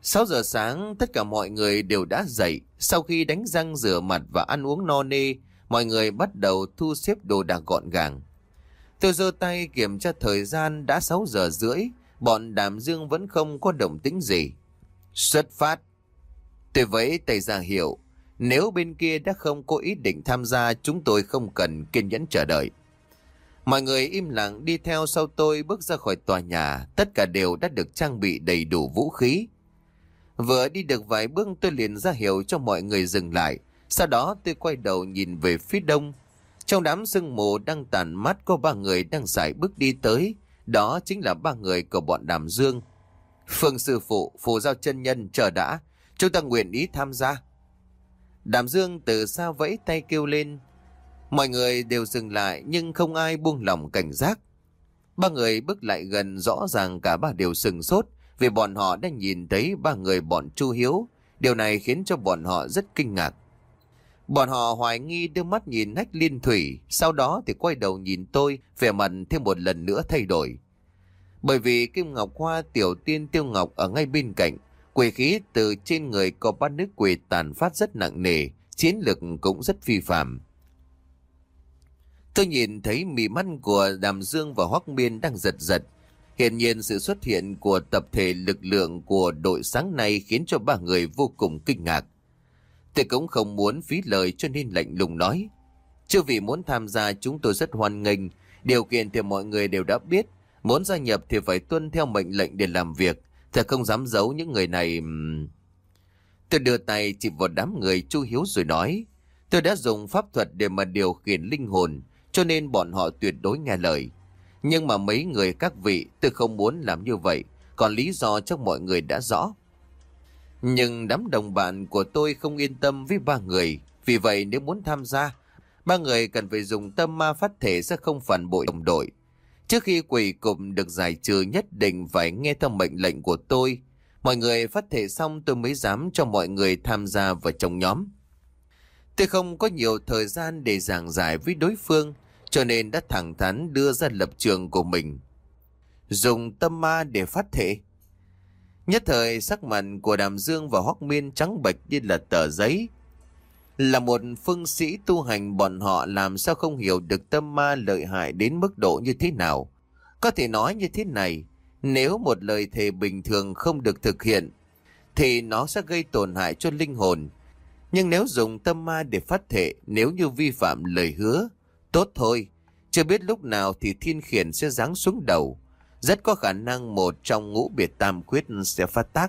Sáu giờ sáng tất cả mọi người đều đã dậy. Sau khi đánh răng rửa mặt và ăn uống no nê, mọi người bắt đầu thu xếp đồ đạc gọn gàng. Tôi giơ tay kiểm tra thời gian, đã sáu giờ rưỡi. Bọn Đàm Dương vẫn không có động tĩnh gì. Xuất phát. Tôi vẫy tay ra hiệu. Nếu bên kia đã không có ý định tham gia, chúng tôi không cần kiên nhẫn chờ đợi. Mọi người im lặng đi theo sau tôi bước ra khỏi tòa nhà. Tất cả đều đã được trang bị đầy đủ vũ khí. Vừa đi được vài bước tôi liền ra hiệu cho mọi người dừng lại. Sau đó tôi quay đầu nhìn về phía đông. Trong đám sương mù đang tàn mắt có ba người đang sải bước đi tới. Đó chính là ba người của bọn Đàm Dương. Phương sư phụ, phù giao chân nhân, chờ đã. Chúng ta nguyện ý tham gia. Đàm Dương từ xa vẫy tay kêu lên. Mọi người đều dừng lại nhưng không ai buông lỏng cảnh giác. Ba người bước lại gần, rõ ràng cả ba đều sừng sốt vì bọn họ đã nhìn thấy ba người bọn Chu Hiếu. Điều này khiến cho bọn họ rất kinh ngạc. Bọn họ hoài nghi đưa mắt nhìn Hách Liên Thủy, sau đó thì quay đầu nhìn tôi, vẻ mặt thêm một lần nữa thay đổi. Bởi vì Kim Ngọc Hoa, Tiểu Tiên, Tiêu Ngọc ở ngay bên cạnh, quỷ khí từ trên người có bát nước quỷ tàn phát rất nặng nề, chiến lực cũng rất phi phàm. Tôi nhìn thấy mí mắt của Đàm Dương và Hoắc Miên đang giật giật. Hiển nhiên sự xuất hiện của tập thể lực lượng của đội sáng nay khiến cho ba người vô cùng kinh ngạc. Tôi cũng không muốn phí lời cho nên lạnh lùng nói. Chưa vì muốn tham gia chúng tôi rất hoan nghênh. Điều kiện thì mọi người đều đã biết. Muốn gia nhập thì phải tuân theo mệnh lệnh để làm việc. Thật không dám giấu những người này. Tôi đưa tay chịp vào đám người Chu Hiếu rồi nói. Tôi đã dùng pháp thuật để mà điều khiển linh hồn, cho nên bọn họ tuyệt đối nghe lời. Nhưng mà mấy người các vị tôi không muốn làm như vậy. Còn lý do cho mọi người đã rõ. Nhưng đám đồng bạn của tôi không yên tâm với ba người. Vì vậy nếu muốn tham gia, ba người cần phải dùng tâm ma phát thể sẽ không phản bội đồng đội. Trước khi quỷ cục được giải trừ nhất định phải nghe theo mệnh lệnh của tôi. Mọi người phát thể xong tôi mới dám cho mọi người tham gia vào trong nhóm. Tôi không có nhiều thời gian để giảng giải với đối phương, cho nên đã thẳng thắn đưa ra lập trường của mình. Dùng tâm ma để phát thể. Nhất thời sắc mặt của Đàm Dương và Hoắc Miên trắng bệch như là tờ giấy. Là một phương sĩ tu hành, bọn họ làm sao không hiểu được tâm ma lợi hại đến mức độ như thế nào. Có thể nói như thế này, nếu một lời thề bình thường không được thực hiện, thì nó sẽ gây tổn hại cho linh hồn. Nhưng nếu dùng tâm ma để phát thể, nếu như vi phạm lời hứa, tốt thôi, chưa biết lúc nào thì thiên khiển sẽ giáng xuống đầu. Rất có khả năng một trong ngũ biệt tam quyết sẽ phát tác.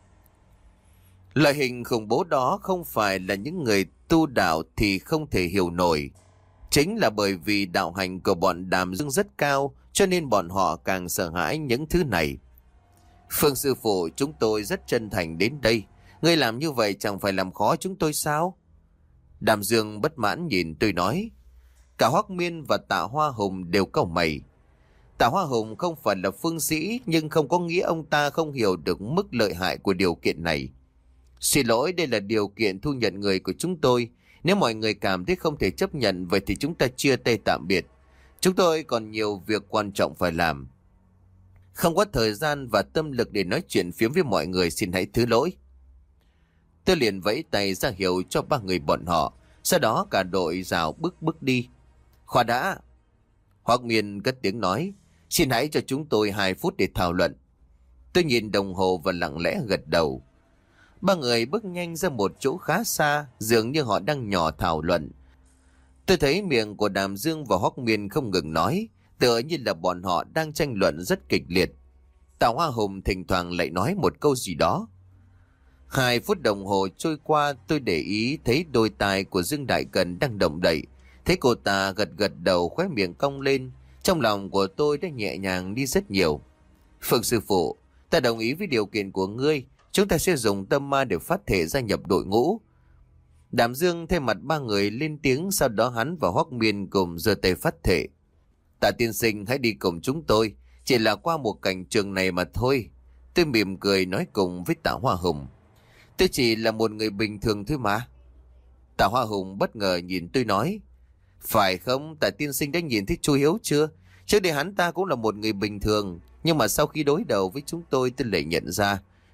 Loại hình khủng bố đó không phải là những người tu đạo thì không thể hiểu nổi. Chính là bởi vì đạo hành của bọn Đàm Dương rất cao, cho nên bọn họ càng sợ hãi những thứ này. Phương sư phụ, chúng tôi rất chân thành đến đây. Ngươi làm như vậy chẳng phải làm khó chúng tôi sao? Đàm Dương bất mãn nhìn tôi nói. Cả Hoắc Miên và Tạ Hoa Hùng đều cau mày. Tạ Hoa Hùng không phải là phương sĩ, nhưng không có nghĩa ông ta không hiểu được mức lợi hại của điều kiện này. Xin lỗi, đây là điều kiện thu nhận người của chúng tôi. Nếu mọi người cảm thấy không thể chấp nhận, vậy thì chúng ta chia tay tạm biệt. Chúng tôi còn nhiều việc quan trọng phải làm. Không có thời gian và tâm lực để nói chuyện phiếm với mọi người, xin hãy thứ lỗi. Tôi liền vẫy tay ra hiệu cho ba người bọn họ. Sau đó cả đội rào bước bước đi. Khoa đã. Hoắc Miên cất tiếng nói. Xin hãy cho chúng tôi hai phút để thảo luận. Tôi nhìn đồng hồ và lặng lẽ gật đầu. Ba người bước nhanh ra một chỗ khá xa, dường như họ đang nhỏ thảo luận. Tôi thấy miệng của Đàm Dương và Hoắc Miên không ngừng nói, tựa như là bọn họ đang tranh luận rất kịch liệt. Tạ Hoa Hùng thỉnh thoảng lại nói một câu gì đó. Hai phút đồng hồ trôi qua, tôi để ý thấy đôi tai của Dương Đại Cần đang động đậy. Thấy cô ta gật gật đầu, khóe miệng cong lên. Trong lòng của tôi đã nhẹ nhàng đi rất nhiều. Phương sư phụ, ta đồng ý với điều kiện của ngươi. Chúng ta sẽ dùng tâm ma để phát thể gia nhập đội ngũ. Đàm Dương thay mặt ba người lên tiếng, sau đó hắn và Hoắc Miên cùng giơ tay phát thể. Tạ tiên sinh hãy đi cùng chúng tôi, chỉ là qua một cảnh trường này mà thôi. Tôi mỉm cười nói cùng với Tạ Hoa Hùng. Tôi chỉ là một người bình thường thôi mà. Tạ Hoa Hùng bất ngờ nhìn tôi nói. Phải không, Tạ tiên sinh đã nhìn thấy Chu Hiếu chưa? Trước đây hắn ta cũng là một người bình thường, nhưng mà sau khi đối đầu với chúng tôi tôi lại nhận ra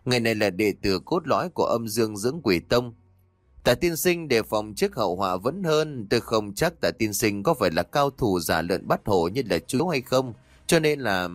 Người này là đệ tử cốt lõi của âm dương dưỡng quỷ tông. Tả tiên sinh đề phòng trước hậu họa vẫn hơn. Tôi không chắc tả tiên sinh có phải là cao thủ giả lợn bắt hổ như là chú hay không. Cho nên là...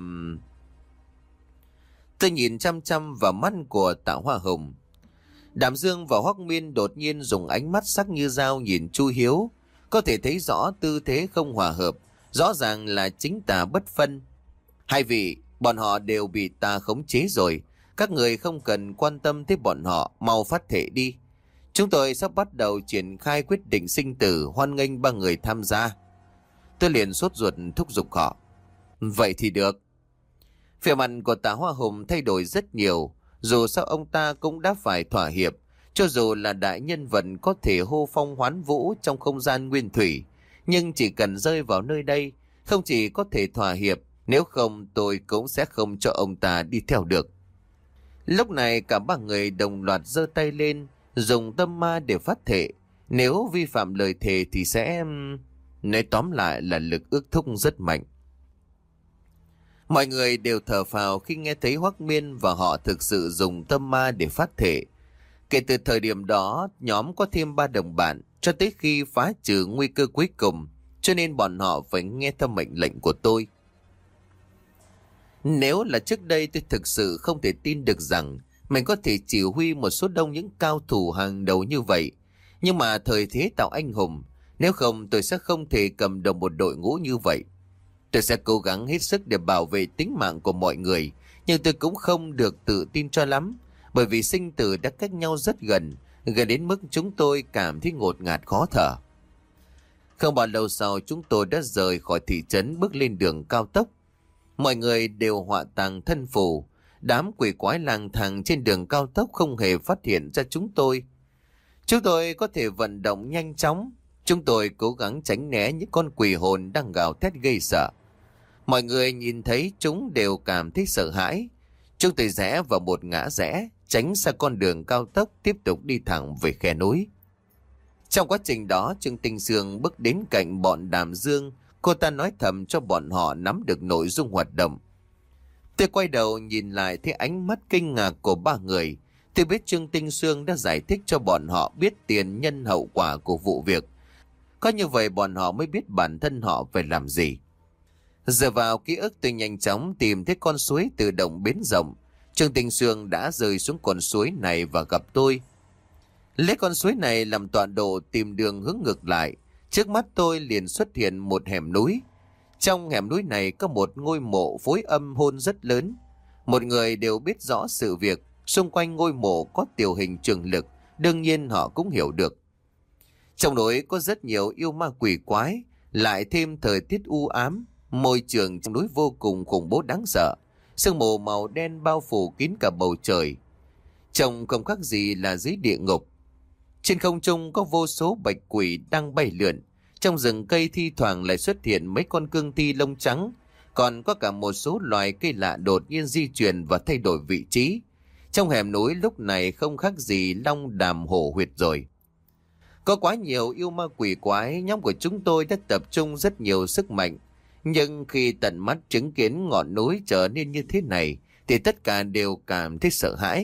Tôi nhìn chăm chăm vào mắt của Tạ Hoa Hồng. Đàm Dương và Hoắc Miên đột nhiên dùng ánh mắt sắc như dao nhìn Chu Hiếu. Có thể thấy rõ tư thế không hòa hợp. Rõ ràng là chính tà bất phân. Hai vị, bọn họ đều bị ta khống chế rồi. Các người không cần quan tâm tới bọn họ, mau phát thể đi. Chúng tôi sắp bắt đầu triển khai quyết định sinh tử, hoan nghênh ba người tham gia. Tôi liền sốt ruột thúc giục họ. Vậy thì được. Vẻ mặt của Tạ Hoa Hùng thay đổi rất nhiều. Dù sao ông ta cũng đã phải thỏa hiệp. Cho dù là đại nhân vật có thể hô phong hoán vũ trong không gian nguyên thủy, nhưng chỉ cần rơi vào nơi đây, không chỉ có thể thỏa hiệp, nếu không tôi cũng sẽ không cho ông ta đi theo được. Lúc này cả ba người đồng loạt giơ tay lên, dùng tâm ma để phát thệ. Nếu vi phạm lời thề thì sẽ... Nói tóm lại là lực ước thúc rất mạnh. Mọi người đều thở phào khi nghe thấy Hoắc Miên và họ thực sự dùng tâm ma để phát thệ. Kể từ thời điểm đó, nhóm có thêm ba đồng bạn cho tới khi phá trừ nguy cơ cuối cùng, cho nên bọn họ phải nghe theo mệnh lệnh của tôi. Nếu là trước đây tôi thực sự không thể tin được rằng mình có thể chỉ huy một số đông những cao thủ hàng đầu như vậy. Nhưng mà thời thế tạo anh hùng, nếu không tôi sẽ không thể cầm đầu một đội ngũ như vậy. Tôi sẽ cố gắng hết sức để bảo vệ tính mạng của mọi người, nhưng tôi cũng không được tự tin cho lắm, bởi vì sinh tử đã cách nhau rất gần, gần đến mức chúng tôi cảm thấy ngột ngạt khó thở. Không bao lâu sau chúng tôi đã rời khỏi thị trấn bước lên đường cao tốc. Mọi người đều họa tàng thân phù, đám quỷ quái lang thang trên đường cao tốc không hề phát hiện ra chúng tôi. Chúng tôi có thể vận động nhanh chóng, chúng tôi cố gắng tránh né những con quỷ hồn đang gào thét gây sợ. Mọi người nhìn thấy chúng đều cảm thấy sợ hãi. Chúng tôi rẽ vào một ngã rẽ, tránh xa con đường cao tốc tiếp tục đi thẳng về khe núi. Trong quá trình đó, Trương Tinh Sương bước đến cạnh bọn Đàm Dương. Cô ta nói thầm cho bọn họ nắm được nội dung hoạt động. Tôi quay đầu nhìn lại thấy ánh mắt kinh ngạc của ba người. Tôi biết Trương Tinh Sương đã giải thích cho bọn họ biết tiền nhân hậu quả của vụ việc. Có như vậy bọn họ mới biết bản thân họ phải làm gì. Dựa vào ký ức tôi nhanh chóng tìm thấy con suối tự động bến rộng. Trương Tinh Sương đã rơi xuống con suối này và gặp tôi. Lấy con suối này làm tọa độ tìm đường hướng ngược lại. Trước mắt tôi liền xuất hiện một hẻm núi. Trong hẻm núi này có một ngôi mộ phối âm hôn rất lớn. Một người đều biết rõ sự việc. Xung quanh ngôi mộ có tiểu hình trường lực. Đương nhiên họ cũng hiểu được. Trong núi có rất nhiều yêu ma quỷ quái. Lại thêm thời tiết u ám. Môi trường trong núi vô cùng khủng bố đáng sợ. Sương mù màu đen bao phủ kín cả bầu trời. Trông không khác gì là dưới địa ngục. Trên không trung có vô số bạch quỷ đang bay lượn. Trong rừng cây thi thoảng lại xuất hiện mấy con cương thi lông trắng. Còn có cả một số loài cây lạ đột nhiên di chuyển và thay đổi vị trí. Trong hẻm núi lúc này không khác gì long đàm hổ huyệt rồi. Có quá nhiều yêu ma quỷ quái, nhóm của chúng tôi đã tập trung rất nhiều sức mạnh. Nhưng khi tận mắt chứng kiến ngọn núi trở nên như thế này, thì tất cả đều cảm thấy sợ hãi.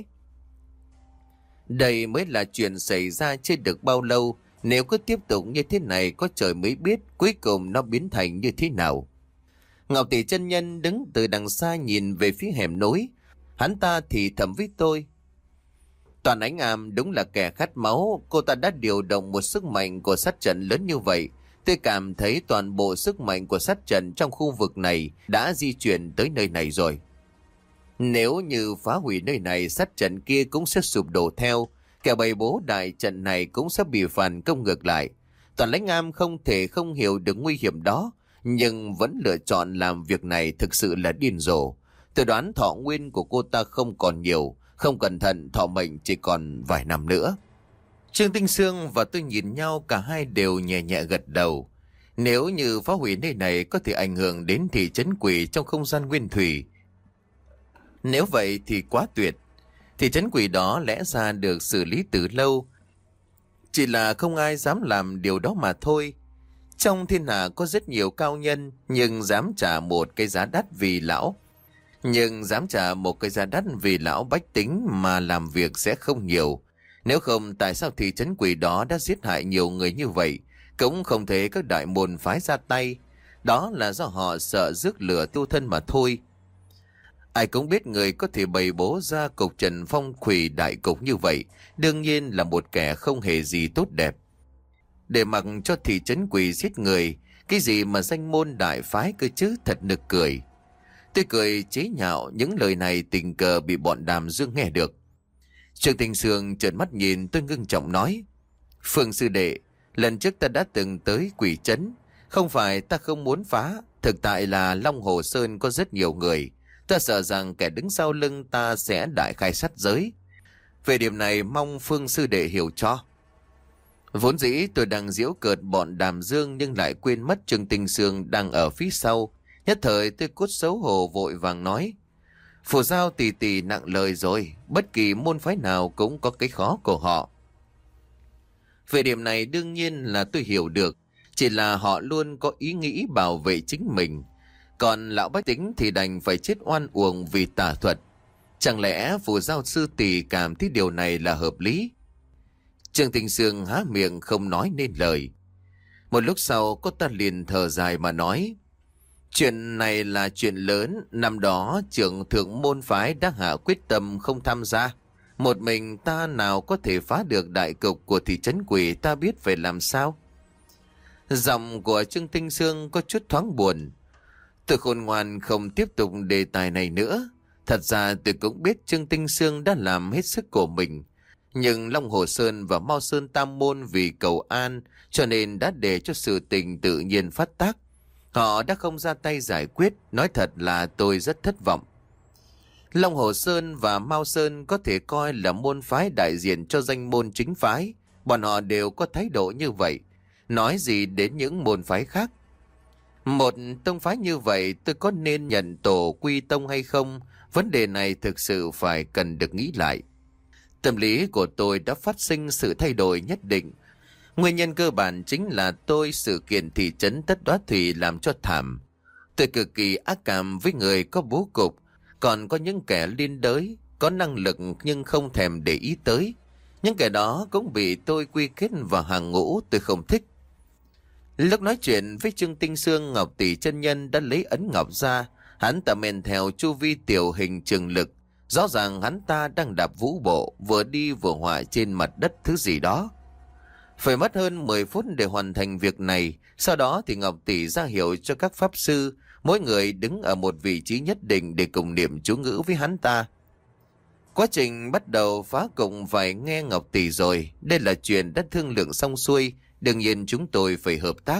Đây mới là chuyện xảy ra chưa được bao lâu. Nếu cứ tiếp tục như thế này, có trời mới biết cuối cùng nó biến thành như thế nào. Ngọc Tỷ chân nhân đứng từ đằng xa nhìn về phía hẻm núi. Hắn ta thì thầm với tôi. Toàn Ánh Am đúng là kẻ khát máu. Cô ta đã điều động một sức mạnh của sát trận lớn như vậy. Tôi cảm thấy toàn bộ sức mạnh của sát trận trong khu vực này đã di chuyển tới nơi này rồi. Nếu như phá hủy nơi này, sát trận kia cũng sẽ sụp đổ theo. Kẻ bày bố đại trận này cũng sẽ bị phản công ngược lại. Toàn Lãnh Am không thể không hiểu được nguy hiểm đó, nhưng vẫn lựa chọn làm việc này thực sự là điên rồ. Tôi đoán thọ nguyên của cô ta không còn nhiều, không cẩn thận thọ mệnh chỉ còn vài năm nữa. Trương Tinh Sương và tôi nhìn nhau, cả hai đều nhẹ nhẹ gật đầu. Nếu như phá hủy nơi này có thể ảnh hưởng đến thị trấn quỷ trong không gian nguyên thủy, nếu vậy thì quá tuyệt. Thị trấn quỷ đó lẽ ra được xử lý từ lâu, chỉ là không ai dám làm điều đó mà thôi. Trong thiên hạ có rất nhiều cao nhân, nhưng dám trả một cái giá đắt vì lão. Nhưng dám trả một cái giá đắt vì lão bách tính mà làm việc sẽ không nhiều. Nếu không, tại sao thị trấn quỷ đó đã giết hại nhiều người như vậy? Cũng không thể các đại môn phái ra tay. Đó là do họ sợ rước lửa tiêu thân mà thôi. Ai cũng biết người có thể bày bố ra cục trần phong quỷ đại cục như vậy, đương nhiên là một kẻ không hề gì tốt đẹp. Để mặc cho thị trấn quỷ giết người, cái gì mà danh môn đại phái cơ chứ, thật nực cười. Tôi cười chế nhạo những lời này, tình cờ bị bọn Đàm Dương nghe được. Trương Tinh Sương trợn mắt nhìn tôi, ngưng trọng nói: Phương sư đệ, lần trước ta đã từng tới quỷ trấn. Không phải ta không muốn phá, thực tại là Long Hồ Sơn có rất nhiều người. Ta sợ rằng kẻ đứng sau lưng ta sẽ đại khai sát giới. Về điểm này mong Phương sư đệ hiểu cho. Vốn dĩ tôi đang giễu cợt bọn Đàm Dương, nhưng lại quên mất Trương Tinh Sương đang ở phía sau. Nhất thời tôi cốt xấu hổ vội vàng nói: Phù Giao tỷ tỷ nặng lời rồi, bất kỳ môn phái nào cũng có cái khó của họ. Về điểm này đương nhiên là tôi hiểu được, chỉ là họ luôn có ý nghĩ bảo vệ chính mình. Còn lão bách tính thì đành phải chết oan uổng vì tà thuật. Chẳng lẽ Phù Giao sư tỷ cảm thấy điều này là hợp lý? Trương Tinh Sương há miệng không nói nên lời. Một lúc sau cô ta liền thở dài mà nói: Chuyện này là chuyện lớn. Năm đó trưởng thượng môn phái đã hạ quyết tâm không tham gia. Một mình ta nào có thể phá được đại cục của thị trấn quỷ, ta biết phải làm sao. Giọng của Trương Tinh Sương có chút thoáng buồn. Tôi khôn ngoan không tiếp tục đề tài này nữa. Thật ra tôi cũng biết Trương Tinh Sương đã làm hết sức của mình. Nhưng Long Hồ Sơn và Mao Sơn Tam Môn vì cầu an, cho nên đã để cho sự tình tự nhiên phát tác. Họ đã không ra tay giải quyết, nói thật là tôi rất thất vọng. Long Hồ Sơn và Mao Sơn có thể coi là môn phái đại diện cho danh môn chính phái. Bọn họ đều có thái độ như vậy. Nói gì đến những môn phái khác? Một tông phái như vậy tôi có nên nhận tổ quy tông hay không? Vấn đề này thực sự phải cần được nghĩ lại. Tâm lý của tôi đã phát sinh sự thay đổi nhất định. Nguyên nhân cơ bản chính là tôi sự kiện thị trấn Tất Đoá Thủy làm cho thảm. Tôi cực kỳ ác cảm với người có bố cục, còn có những kẻ liên đới, có năng lực nhưng không thèm để ý tới. Những kẻ đó cũng bị tôi quy kết vào hàng ngũ tôi không thích. Lúc nói chuyện với Trương Tinh Sương, Ngọc Tỷ chân nhân đã lấy ấn ngọc ra. Hắn ta men theo chu vi tiểu hình trường lực. Rõ ràng hắn ta đang đạp vũ bộ, vừa đi vừa họa trên mặt đất thứ gì đó. Phải mất hơn mười phút để hoàn thành việc này. Sau đó thì Ngọc Tỷ ra hiệu cho các pháp sư, mỗi người đứng ở một vị trí nhất định để cùng niệm chú ngữ với hắn ta. Quá trình bắt đầu phá cục phải nghe Ngọc Tỷ rồi. Đây là chuyện đã thương lượng xong xuôi, đương nhiên chúng tôi phải hợp tác.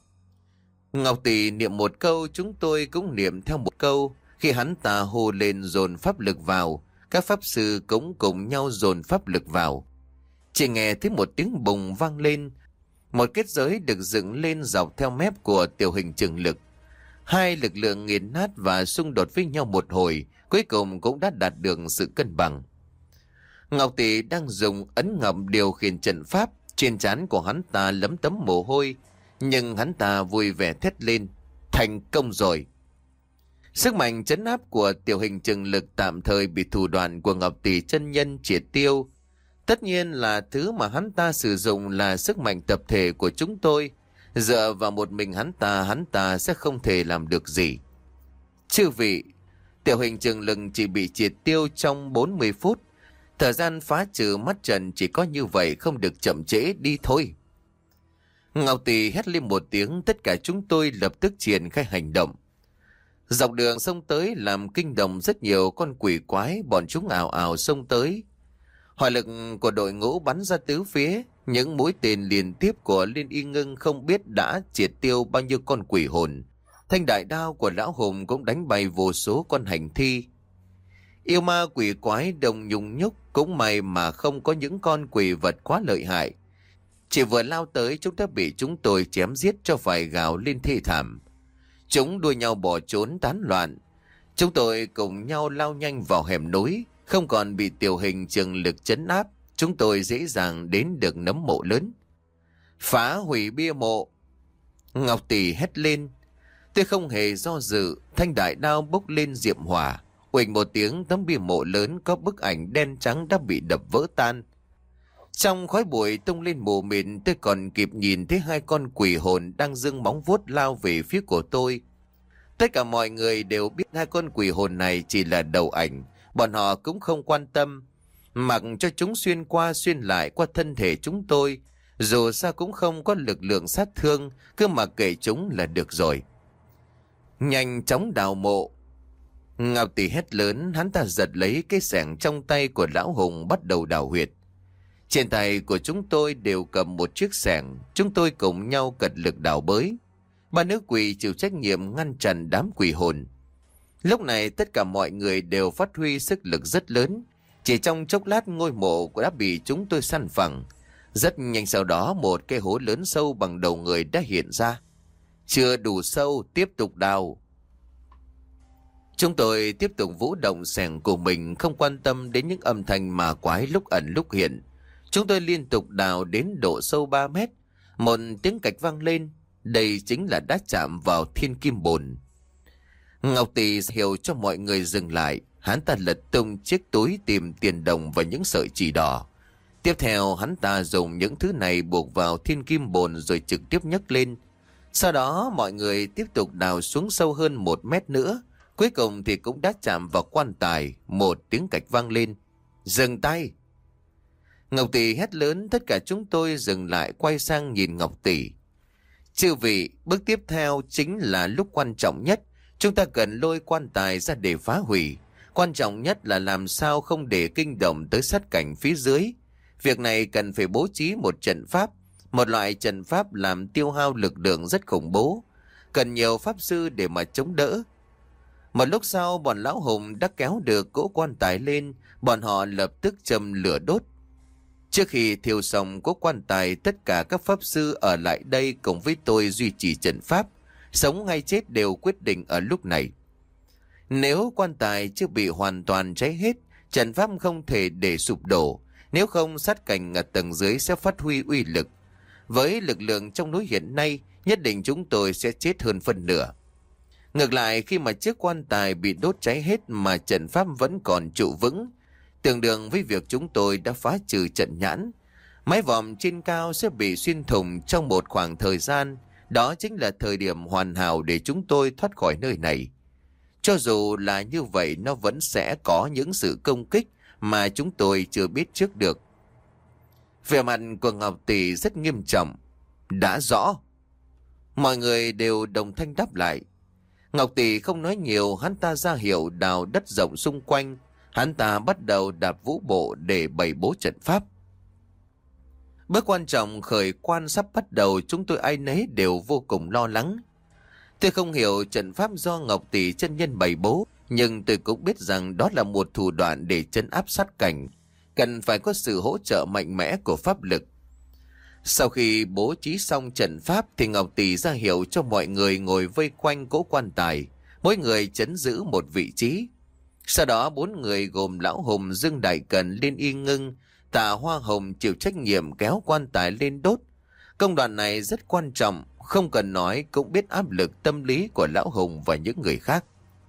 Ngọc Tỷ niệm một câu, chúng tôi cũng niệm theo một câu. Khi hắn ta hô lên dồn pháp lực vào, các pháp sư cũng cùng nhau dồn pháp lực vào. Chỉ nghe thấy một tiếng bùng vang lên. Một kết giới được dựng lên dọc theo mép của tiểu hình trường lực. Hai lực lượng nghiền nát và xung đột với nhau một hồi, cuối cùng cũng đã đạt được sự cân bằng. Ngọc Tỷ đang dùng ấn ngậm điều khiển trận pháp, trên trán của hắn ta lấm tấm mồ hôi, nhưng hắn ta vui vẻ thét lên: Thành công rồi! Sức mạnh trấn áp của tiểu hình trường lực tạm thời bị thủ đoạn của Ngọc Tỷ chân nhân triệt tiêu. Tất nhiên là thứ mà hắn ta sử dụng là sức mạnh tập thể của chúng tôi. Dựa vào một mình hắn ta, hắn ta sẽ không thể làm được gì. Chư vị, tiểu hình trường lực chỉ bị triệt tiêu trong bốn mươi phút. Thời gian phá trừ mắt trận chỉ có như vậy, không được chậm trễ đi thôi. Ngọc Tỷ hét lên một tiếng, tất cả chúng tôi lập tức triển khai hành động. Dọc đường xông tới làm kinh động rất nhiều con quỷ quái, bọn chúng ào ào xông tới. Hỏa lực của đội ngũ bắn ra tứ phía, những mũi tên liên tiếp của Liên Y Ngưng không biết đã triệt tiêu bao nhiêu con quỷ hồn. Thanh đại đao của lão hùng cũng đánh bay vô số con hành thi. Yêu ma quỷ quái đồng nhung nhúc, cũng may mà không có những con quỷ vật quá lợi hại. Chỉ vừa lao tới chúng đã bị chúng tôi chém giết cho phải gào lên thê thảm. Chúng đua nhau bỏ trốn tán loạn. Chúng tôi cùng nhau lao nhanh vào hẻm núi, không còn bị tiểu hình trường lực trấn áp. Chúng tôi dễ dàng đến được nấm mộ lớn. Phá hủy bia mộ! Ngọc Tỷ hét lên. Tôi không hề do dự, thanh đại đao bốc lên diệm hỏa. Uỳnh một tiếng, tấm bia mộ lớn có bức ảnh đen trắng đã bị đập vỡ tan. Trong khói bụi tung lên mù mịt, tôi còn kịp nhìn thấy hai con quỷ hồn đang giương móng vuốt lao về phía của tôi. Tất cả mọi người đều biết hai con quỷ hồn này chỉ là đầu ảnh, bọn họ cũng không quan tâm, mặc cho chúng xuyên qua xuyên lại qua thân thể chúng tôi, dù sao cũng không có lực lượng sát thương, cứ mặc kệ chúng là được rồi. Nhanh chóng đào mộ. Ngao Tỳ hét lớn, hắn ta giật lấy cái xẻng trong tay của lão Hùng bắt đầu đào huyệt. Trên tay của chúng tôi đều cầm một chiếc xẻng, chúng tôi cùng nhau cật lực đào bới. Ba nữ quỷ chịu trách nhiệm ngăn chặn đám quỷ hồn. Lúc này tất cả mọi người đều phát huy sức lực rất lớn. Chỉ trong chốc lát ngôi mộ đã bị chúng tôi săn phẳng. Rất nhanh sau đó một cái hố lớn sâu bằng đầu người đã hiện ra. Chưa đủ sâu, tiếp tục đào. Chúng tôi tiếp tục vũ động xẻng của mình, không quan tâm đến những âm thanh mà quái lúc ẩn lúc hiện. Chúng tôi liên tục đào đến độ sâu ba mét. Một tiếng cạch vang lên. Đây chính là đã chạm vào thiên kim bồn. Ngọc Tỳ hiểu cho mọi người dừng lại. Hắn ta lật tung chiếc túi tìm tiền đồng và những sợi chỉ đỏ. Tiếp theo hắn ta dùng những thứ này buộc vào thiên kim bồn rồi trực tiếp nhấc lên. Sau đó mọi người tiếp tục đào xuống sâu hơn một mét nữa. Cuối cùng thì cũng đã chạm vào quan tài. Một tiếng cạch vang lên. Dừng tay! Ngọc Tỷ hét lớn, tất cả chúng tôi dừng lại quay sang nhìn Ngọc Tỷ. Chư vị, bước tiếp theo chính là lúc quan trọng nhất. Chúng ta cần lôi quan tài ra để phá hủy. Quan trọng nhất là làm sao không để kinh động tới sát cảnh phía dưới. Việc này cần phải bố trí một trận pháp. Một loại trận pháp làm tiêu hao lực lượng rất khủng bố. Cần nhiều pháp sư để mà chống đỡ. Một lúc sau bọn lão Hùng đã kéo được cỗ quan tài lên. Bọn họ lập tức châm lửa đốt. Trước khi thiêu xong cỗ quan tài, tất cả các pháp sư ở lại đây cùng với tôi duy trì trận pháp. Sống hay chết đều quyết định ở lúc này. Nếu quan tài chưa bị hoàn toàn cháy hết, trận pháp không thể để sụp đổ. Nếu không, sát cảnh ở tầng dưới sẽ phát huy uy lực. Với lực lượng trong núi hiện nay, nhất định chúng tôi sẽ chết hơn phân nửa. Ngược lại, khi mà chiếc quan tài bị đốt cháy hết mà trận pháp vẫn còn trụ vững, tương đương với việc chúng tôi đã phá trừ trận nhãn. Mái vòm trên cao sẽ bị xuyên thủng trong một khoảng thời gian. Đó chính là thời điểm hoàn hảo để chúng tôi thoát khỏi nơi này. Cho dù là như vậy, nó vẫn sẽ có những sự công kích mà chúng tôi chưa biết trước được. Vẻ mặt của Ngọc Tỷ rất nghiêm trọng. Đã rõ. Mọi người đều đồng thanh đáp lại. Ngọc Tỷ không nói nhiều, hắn ta ra hiệu đào đất rộng xung quanh. Hắn ta bắt đầu đạp vũ bộ để bày bố trận pháp. Bước quan trọng khởi quan sắp bắt đầu, chúng tôi ai nấy đều vô cùng lo lắng. Tôi không hiểu trận pháp do Ngọc Tỷ chân nhân bày bố, nhưng tôi cũng biết rằng đó là một thủ đoạn để trấn áp sát cảnh, cần phải có sự hỗ trợ mạnh mẽ của pháp lực. Sau khi bố trí xong trận pháp thì Ngọc Tỷ ra hiệu cho mọi người ngồi vây quanh cỗ quan tài, mỗi người trấn giữ một vị trí. Sau đó bốn người gồm Lão Hùng, Dương Đại Cần, Liên Y Ngưng, Tạ Hoa Hồng chịu trách nhiệm kéo quan tài lên đốt. Công đoạn này rất quan trọng, không cần nói cũng biết áp lực tâm lý của Lão Hùng và những người khác.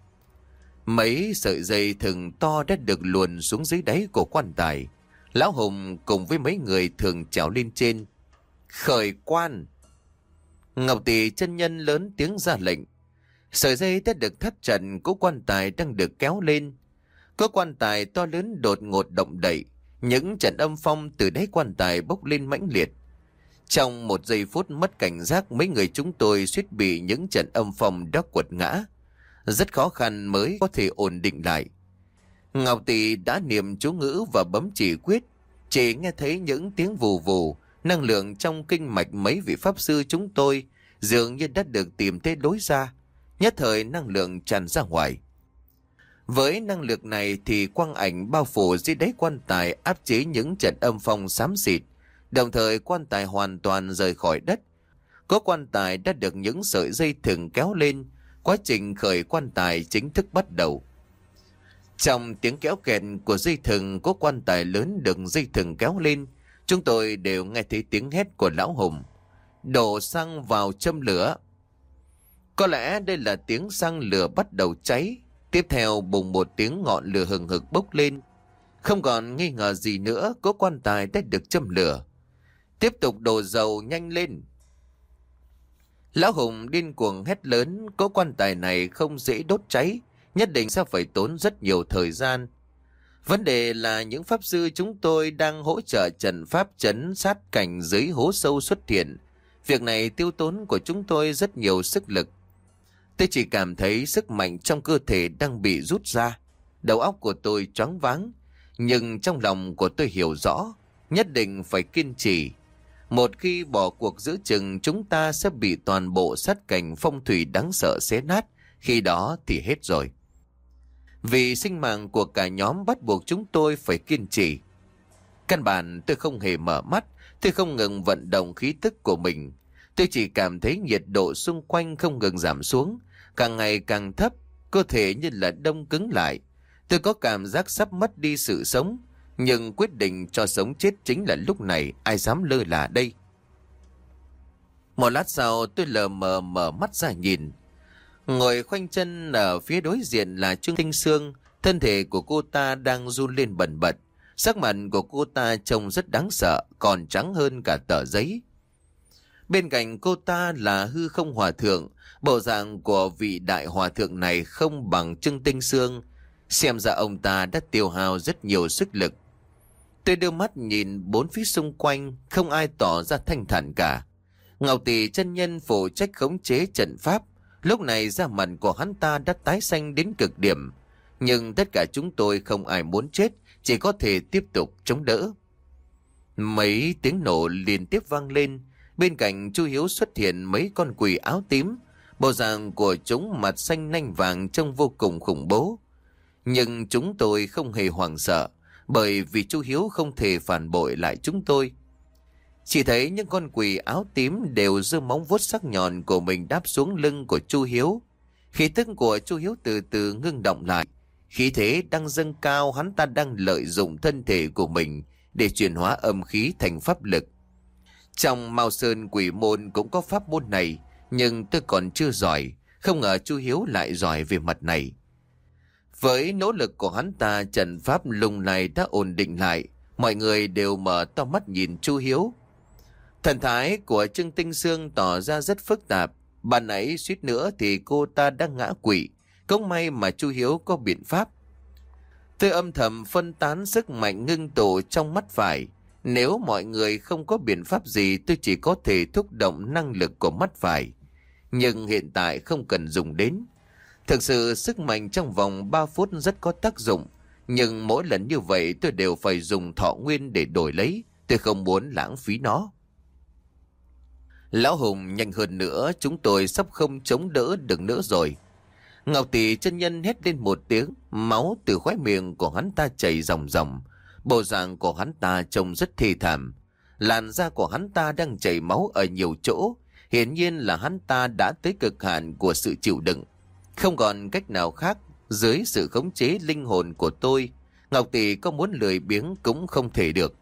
Mấy sợi dây thừng to đã được luồn xuống dưới đáy của quan tài. Lão Hùng cùng với mấy người thường trèo lên trên. Khởi quan! Ngọc Tỷ chân nhân lớn tiếng ra lệnh. Sợi dây đã được thắt chặt, cỗ quan tài đang được kéo lên. Cỗ quan tài to lớn đột ngột động đậy. Những trận âm phong từ đáy quan tài bốc lên mãnh liệt. Trong một giây phút mất cảnh giác, mấy người chúng tôi suýt bị những trận âm phong đó quật ngã. Rất khó khăn mới có thể ổn định lại. Ngọc Tỷ đã niệm chú ngữ và bấm chỉ quyết. Chỉ nghe thấy những tiếng vù vù. Năng lượng trong kinh mạch mấy vị pháp sư chúng tôi dường như đã được tìm thấy lối ra. Nhất thời năng lượng tràn ra ngoài. Với năng lượng này thì quang ảnh bao phủ dưới đáy quan tài áp chế những trận âm phong xám xịt. Đồng thời quan tài hoàn toàn rời khỏi đất. Có quan tài đã được những sợi dây thừng kéo lên. Quá trình khởi quan tài chính thức bắt đầu. Trong tiếng kéo kẹt của dây thừng, có quan tài lớn được dây thừng kéo lên. Chúng tôi đều nghe thấy tiếng hét của Lão Hùng. Đổ xăng vào châm lửa. Có lẽ đây là tiếng xăng lửa bắt đầu cháy. Tiếp theo bùng một tiếng ngọn lửa hừng hực bốc lên. Không còn nghi ngờ gì nữa, cỗ quan tài đã được châm lửa. Tiếp tục đổ dầu nhanh lên. Lão Hùng điên cuồng hét lớn, cỗ quan tài này không dễ đốt cháy, nhất định sẽ phải tốn rất nhiều thời gian. Vấn đề là những pháp sư chúng tôi đang hỗ trợ trận pháp trấn sát cảnh dưới hố sâu xuất hiện. Việc này tiêu tốn của chúng tôi rất nhiều sức lực. Tôi chỉ cảm thấy sức mạnh trong cơ thể đang bị rút ra. Đầu óc của tôi choáng váng, nhưng trong lòng của tôi hiểu rõ, nhất định phải kiên trì. Một khi bỏ cuộc giữa chừng, chúng ta sẽ bị toàn bộ sát cảnh phong thủy đáng sợ xé nát, khi đó thì hết rồi. Vì sinh mạng của cả nhóm bắt buộc chúng tôi phải kiên trì. Căn bản tôi không hề mở mắt, tôi không ngừng vận động khí tức của mình. Tôi chỉ cảm thấy nhiệt độ xung quanh không ngừng giảm xuống, càng ngày càng thấp, cơ thể như là đông cứng lại. Tôi có cảm giác sắp mất đi sự sống, nhưng quyết định cho sống chết chính là lúc này, ai dám lơ là đây. Một lát sau tôi lờ mờ mở mắt ra nhìn. Ngồi khoanh chân ở phía đối diện là Trương Tinh Sương, thân thể của cô ta đang run lên bần bật. Sắc mặt của cô ta trông rất đáng sợ, còn trắng hơn cả tờ giấy. Bên cạnh cô ta là Hư Không Hòa Thượng. Bộ dạng của vị đại hòa thượng này không bằng Trương Tinh Sương, xem ra ông ta đã tiêu hao rất nhiều sức lực. Tôi đưa mắt nhìn bốn phía xung quanh, không ai tỏ ra thanh thản cả. Ngọc Tỷ chân nhân phụ trách khống chế trận pháp, lúc này da mặt của hắn ta đã tái xanh đến cực điểm. Nhưng tất cả chúng tôi không ai muốn chết, chỉ có thể tiếp tục chống đỡ. Mấy tiếng nổ liên tiếp vang lên. Bên cạnh Chu Hiếu xuất hiện mấy con quỷ áo tím. Bộ dạng của chúng mặt xanh nanh vàng trông vô cùng khủng bố. Nhưng chúng tôi không hề hoảng sợ, bởi vì Chu Hiếu không thể phản bội lại chúng tôi. Chỉ thấy những con quỷ áo tím đều giơ móng vuốt sắc nhọn của mình đáp xuống lưng của Chu Hiếu. Khí tức của Chu Hiếu từ từ ngưng động lại. Khí thế đang dâng cao, hắn ta đang lợi dụng thân thể của mình để chuyển hóa âm khí thành pháp lực. Trong Mao Sơn Quỷ Môn cũng có pháp môn này, nhưng tôi còn chưa giỏi, không ngờ Chu Hiếu lại giỏi về mặt này. Với nỗ lực của hắn ta, trận pháp lùng này đã ổn định lại, mọi người đều mở to mắt nhìn Chu Hiếu. Thần thái của Trương Tinh Sương tỏ ra rất phức tạp, ban nãy suýt nữa thì cô ta đang ngã quỵ, cũng may mà Chu Hiếu có biện pháp. Tôi âm thầm phân tán sức mạnh ngưng tụ trong mắt phải. Nếu mọi người không có biện pháp gì, tôi chỉ có thể thúc động năng lực của mắt phải. Nhưng hiện tại không cần dùng đến. Thực sự sức mạnh trong vòng ba phút rất có tác dụng. Nhưng mỗi lần như vậy tôi đều phải dùng thọ nguyên để đổi lấy. Tôi không muốn lãng phí nó. Lão Hùng, nhanh hơn nữa, chúng tôi sắp không chống đỡ được nữa rồi. Ngọc Tỷ chân nhân hét lên một tiếng, máu từ khóe miệng của hắn ta chảy ròng ròng. Bộ dạng của hắn ta trông rất thê thảm. Làn da của hắn ta đang chảy máu ở nhiều chỗ. Hiển nhiên là hắn ta đã tới cực hạn của sự chịu đựng. Không còn cách nào khác, dưới sự khống chế linh hồn của tôi, Ngọc Tỷ có muốn lười biếng cũng không thể được.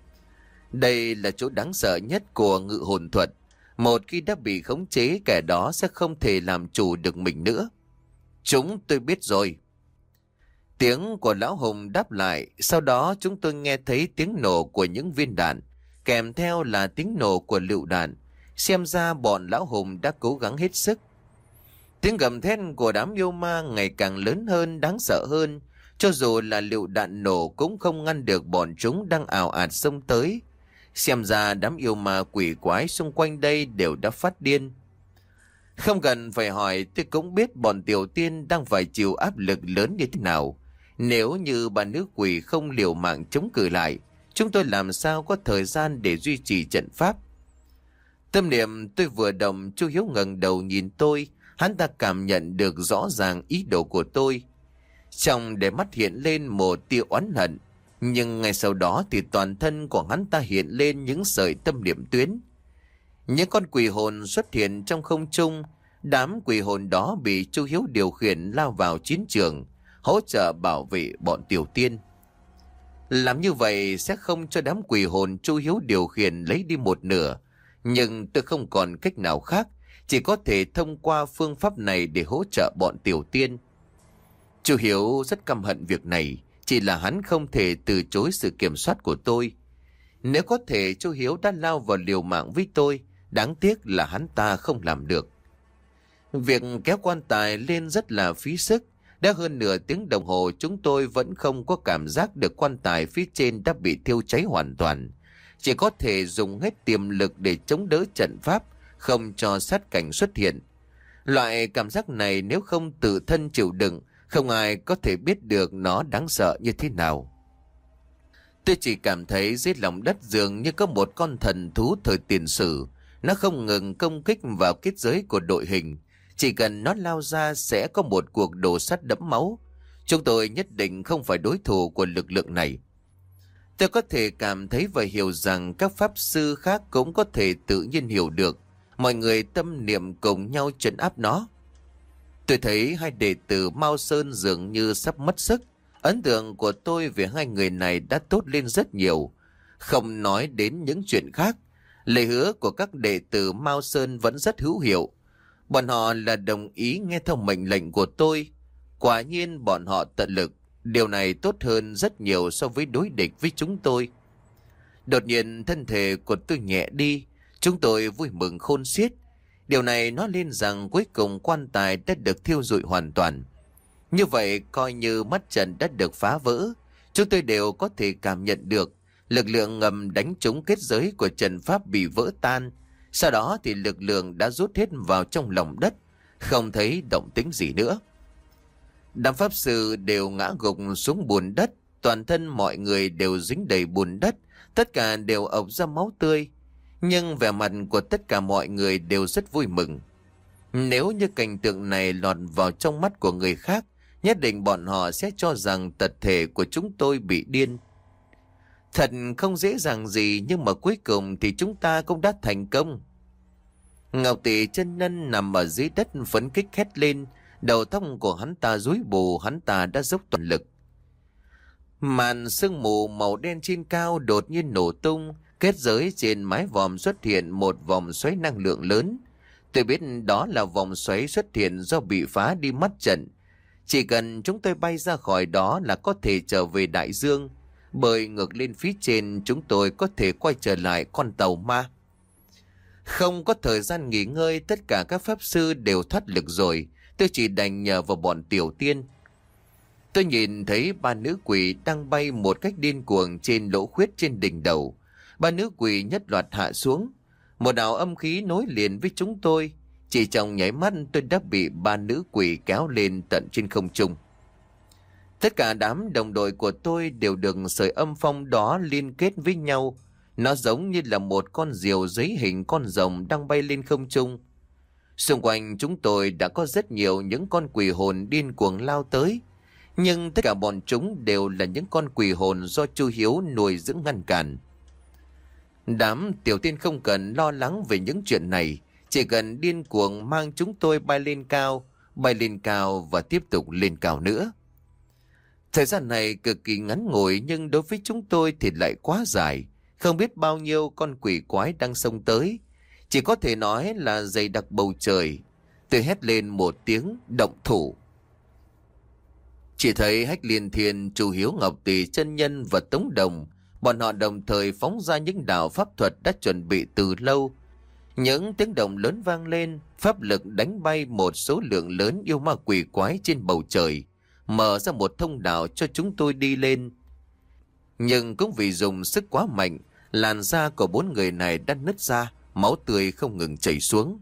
Đây là chỗ đáng sợ nhất của ngự hồn thuật. Một khi đã bị khống chế, kẻ đó sẽ không thể làm chủ được mình nữa. Chúng tôi biết rồi. Tiếng của Lão Hùng đáp lại, sau đó chúng tôi nghe thấy tiếng nổ của những viên đạn, kèm theo là tiếng nổ của lựu đạn. Xem ra bọn Lão Hùng đã cố gắng hết sức. Tiếng gầm thét của đám yêu ma ngày càng lớn hơn, đáng sợ hơn. Cho dù là lựu đạn nổ cũng không ngăn được bọn chúng đang ào ạt xông tới. Xem ra đám yêu ma quỷ quái xung quanh đây đều đã phát điên. Không cần phải hỏi, tôi cũng biết bọn Tiểu Tiên đang phải chịu áp lực lớn như thế nào. Nếu như bà nữ quỷ không liều mạng chống cự lại, chúng tôi làm sao có thời gian để duy trì trận pháp. Tâm niệm tôi vừa động, Chu Hiếu ngẩng đầu nhìn tôi. Hắn ta cảm nhận được rõ ràng ý đồ của tôi. Trong đáy mắt hiện lên một tia oán hận. Nhưng ngay sau đó thì toàn thân của hắn ta hiện lên những sợi tâm niệm tuyến. Những con quỷ hồn xuất hiện trong không trung. Đám quỷ hồn đó bị Chu Hiếu điều khiển lao vào chiến trường, hỗ trợ bảo vệ bọn Tiểu Tiên. Làm như vậy sẽ không cho đám quỷ hồn Chu Hiếu điều khiển lấy đi một nửa. Nhưng tôi không còn cách nào khác, chỉ có thể thông qua phương pháp này để hỗ trợ bọn Tiểu Tiên. Chú Hiếu rất căm hận việc này, chỉ là hắn không thể từ chối sự kiểm soát của tôi. Nếu có thể, chú Hiếu đã lao vào liều mạng với tôi, đáng tiếc là hắn ta không làm được. Việc kéo quan tài lên rất là phí sức. Đã hơn nửa tiếng đồng hồ chúng tôi vẫn không có cảm giác được quan tài phía trên đã bị thiêu cháy hoàn toàn. Chỉ có thể dùng hết tiềm lực để chống đỡ trận pháp, không cho sát cảnh xuất hiện. Loại cảm giác này nếu không tự thân chịu đựng, không ai có thể biết được nó đáng sợ như thế nào. Tôi chỉ cảm thấy dưới lòng đất dường như có một con thần thú thời tiền sử. Nó không ngừng công kích vào kết giới của đội hình. Chỉ cần nó lao ra sẽ có một cuộc đổ sắt đẫm máu. Chúng tôi nhất định không phải đối thủ của lực lượng này. Tôi có thể cảm thấy và hiểu rằng các pháp sư khác cũng có thể tự nhiên hiểu được. Mọi người tâm niệm cùng nhau trấn áp nó. Tôi thấy hai đệ tử Mao Sơn dường như sắp mất sức. Ấn tượng của tôi về hai người này đã tốt lên rất nhiều. Không nói đến những chuyện khác, lời hứa của các đệ tử Mao Sơn vẫn rất hữu hiệu. Bọn họ là đồng ý nghe theo mệnh lệnh của tôi. Quả nhiên bọn họ tận lực. Điều này tốt hơn rất nhiều so với đối địch với chúng tôi. Đột nhiên thân thể của tôi nhẹ đi. Chúng tôi vui mừng khôn xiết. Điều này nói lên rằng cuối cùng quan tài đã được thiêu rụi hoàn toàn. Như vậy coi như mắt trận đã được phá vỡ. Chúng tôi đều có thể cảm nhận được lực lượng ngầm đánh trúng kết giới của trận pháp bị vỡ tan. Sau đó thì lực lượng đã rút hết vào trong lòng đất, không thấy động tĩnh gì nữa. Đám pháp sư đều ngã gục xuống bùn đất, toàn thân mọi người đều dính đầy bùn đất, tất cả đều ộc ra máu tươi. Nhưng vẻ mặt của tất cả mọi người đều rất vui mừng. Nếu như cảnh tượng này lọt vào trong mắt của người khác, nhất định bọn họ sẽ cho rằng tật thể của chúng tôi bị điên. Thật không dễ dàng gì, nhưng mà cuối cùng thì chúng ta cũng đã thành công. Ngọc Tỷ Chân Nhân nằm ở dưới đất phấn khích hét lên, đầu tóc của hắn ta rối bù, hắn ta đã dốc toàn lực. Màn sương mù màu đen trên cao đột nhiên nổ tung, kết giới trên mái vòm xuất hiện một vòng xoáy năng lượng lớn. Tôi biết đó là vòng xoáy xuất hiện do bị phá đi mắt trận. Chỉ cần chúng tôi bay ra khỏi đó là có thể trở về đại dương. Bơi ngược lên phía trên chúng tôi có thể quay trở lại con tàu ma. Không có thời gian nghỉ ngơi, tất cả các pháp sư đều thoát lực rồi. Tôi chỉ đành nhờ vào bọn tiểu tiên. Tôi nhìn thấy ba nữ quỷ đang bay một cách điên cuồng trên lỗ khuyết trên đỉnh đầu. Ba nữ quỷ nhất loạt hạ xuống. Một đạo âm khí nối liền với chúng tôi. Chỉ trong nháy mắt tôi đã bị ba nữ quỷ kéo lên tận trên không trung. Tất cả đám đồng đội của tôi đều được sợi âm phong đó liên kết với nhau. Nó giống như là một con diều dưới hình con rồng đang bay lên không trung. Xung quanh chúng tôi đã có rất nhiều những con quỷ hồn điên cuồng lao tới. Nhưng tất cả bọn chúng đều là những con quỷ hồn do Chu Hiếu nuôi dưỡng ngăn cản. Đám tiểu tiên không cần lo lắng về những chuyện này. Chỉ cần điên cuồng mang chúng tôi bay lên cao, bay lên cao và tiếp tục lên cao nữa. Thời gian này cực kỳ ngắn ngủi nhưng đối với chúng tôi thì lại quá dài. Không biết bao nhiêu con quỷ quái đang xông tới. Chỉ có thể nói là dày đặc bầu trời. Tôi hét lên một tiếng động thủ. Chỉ thấy Hách Liên Thiên, Chu Hiếu, Ngọc Tỷ Chân Nhân và Tống Đồng, bọn họ đồng thời phóng ra những đạo pháp thuật đã chuẩn bị từ lâu. Những tiếng động lớn vang lên, pháp lực đánh bay một số lượng lớn yêu ma quỷ quái trên bầu trời, mở ra một thông đạo cho chúng tôi đi lên. Nhưng cũng vì dùng sức quá mạnh, làn da của bốn người này đã nứt ra, máu tươi không ngừng chảy xuống.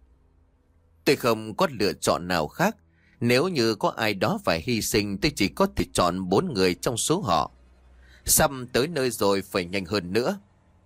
Tôi không có lựa chọn nào khác. Nếu như có ai đó phải hy sinh, tôi chỉ có thể chọn bốn người trong số họ. Sắp tới nơi rồi, phải nhanh hơn nữa.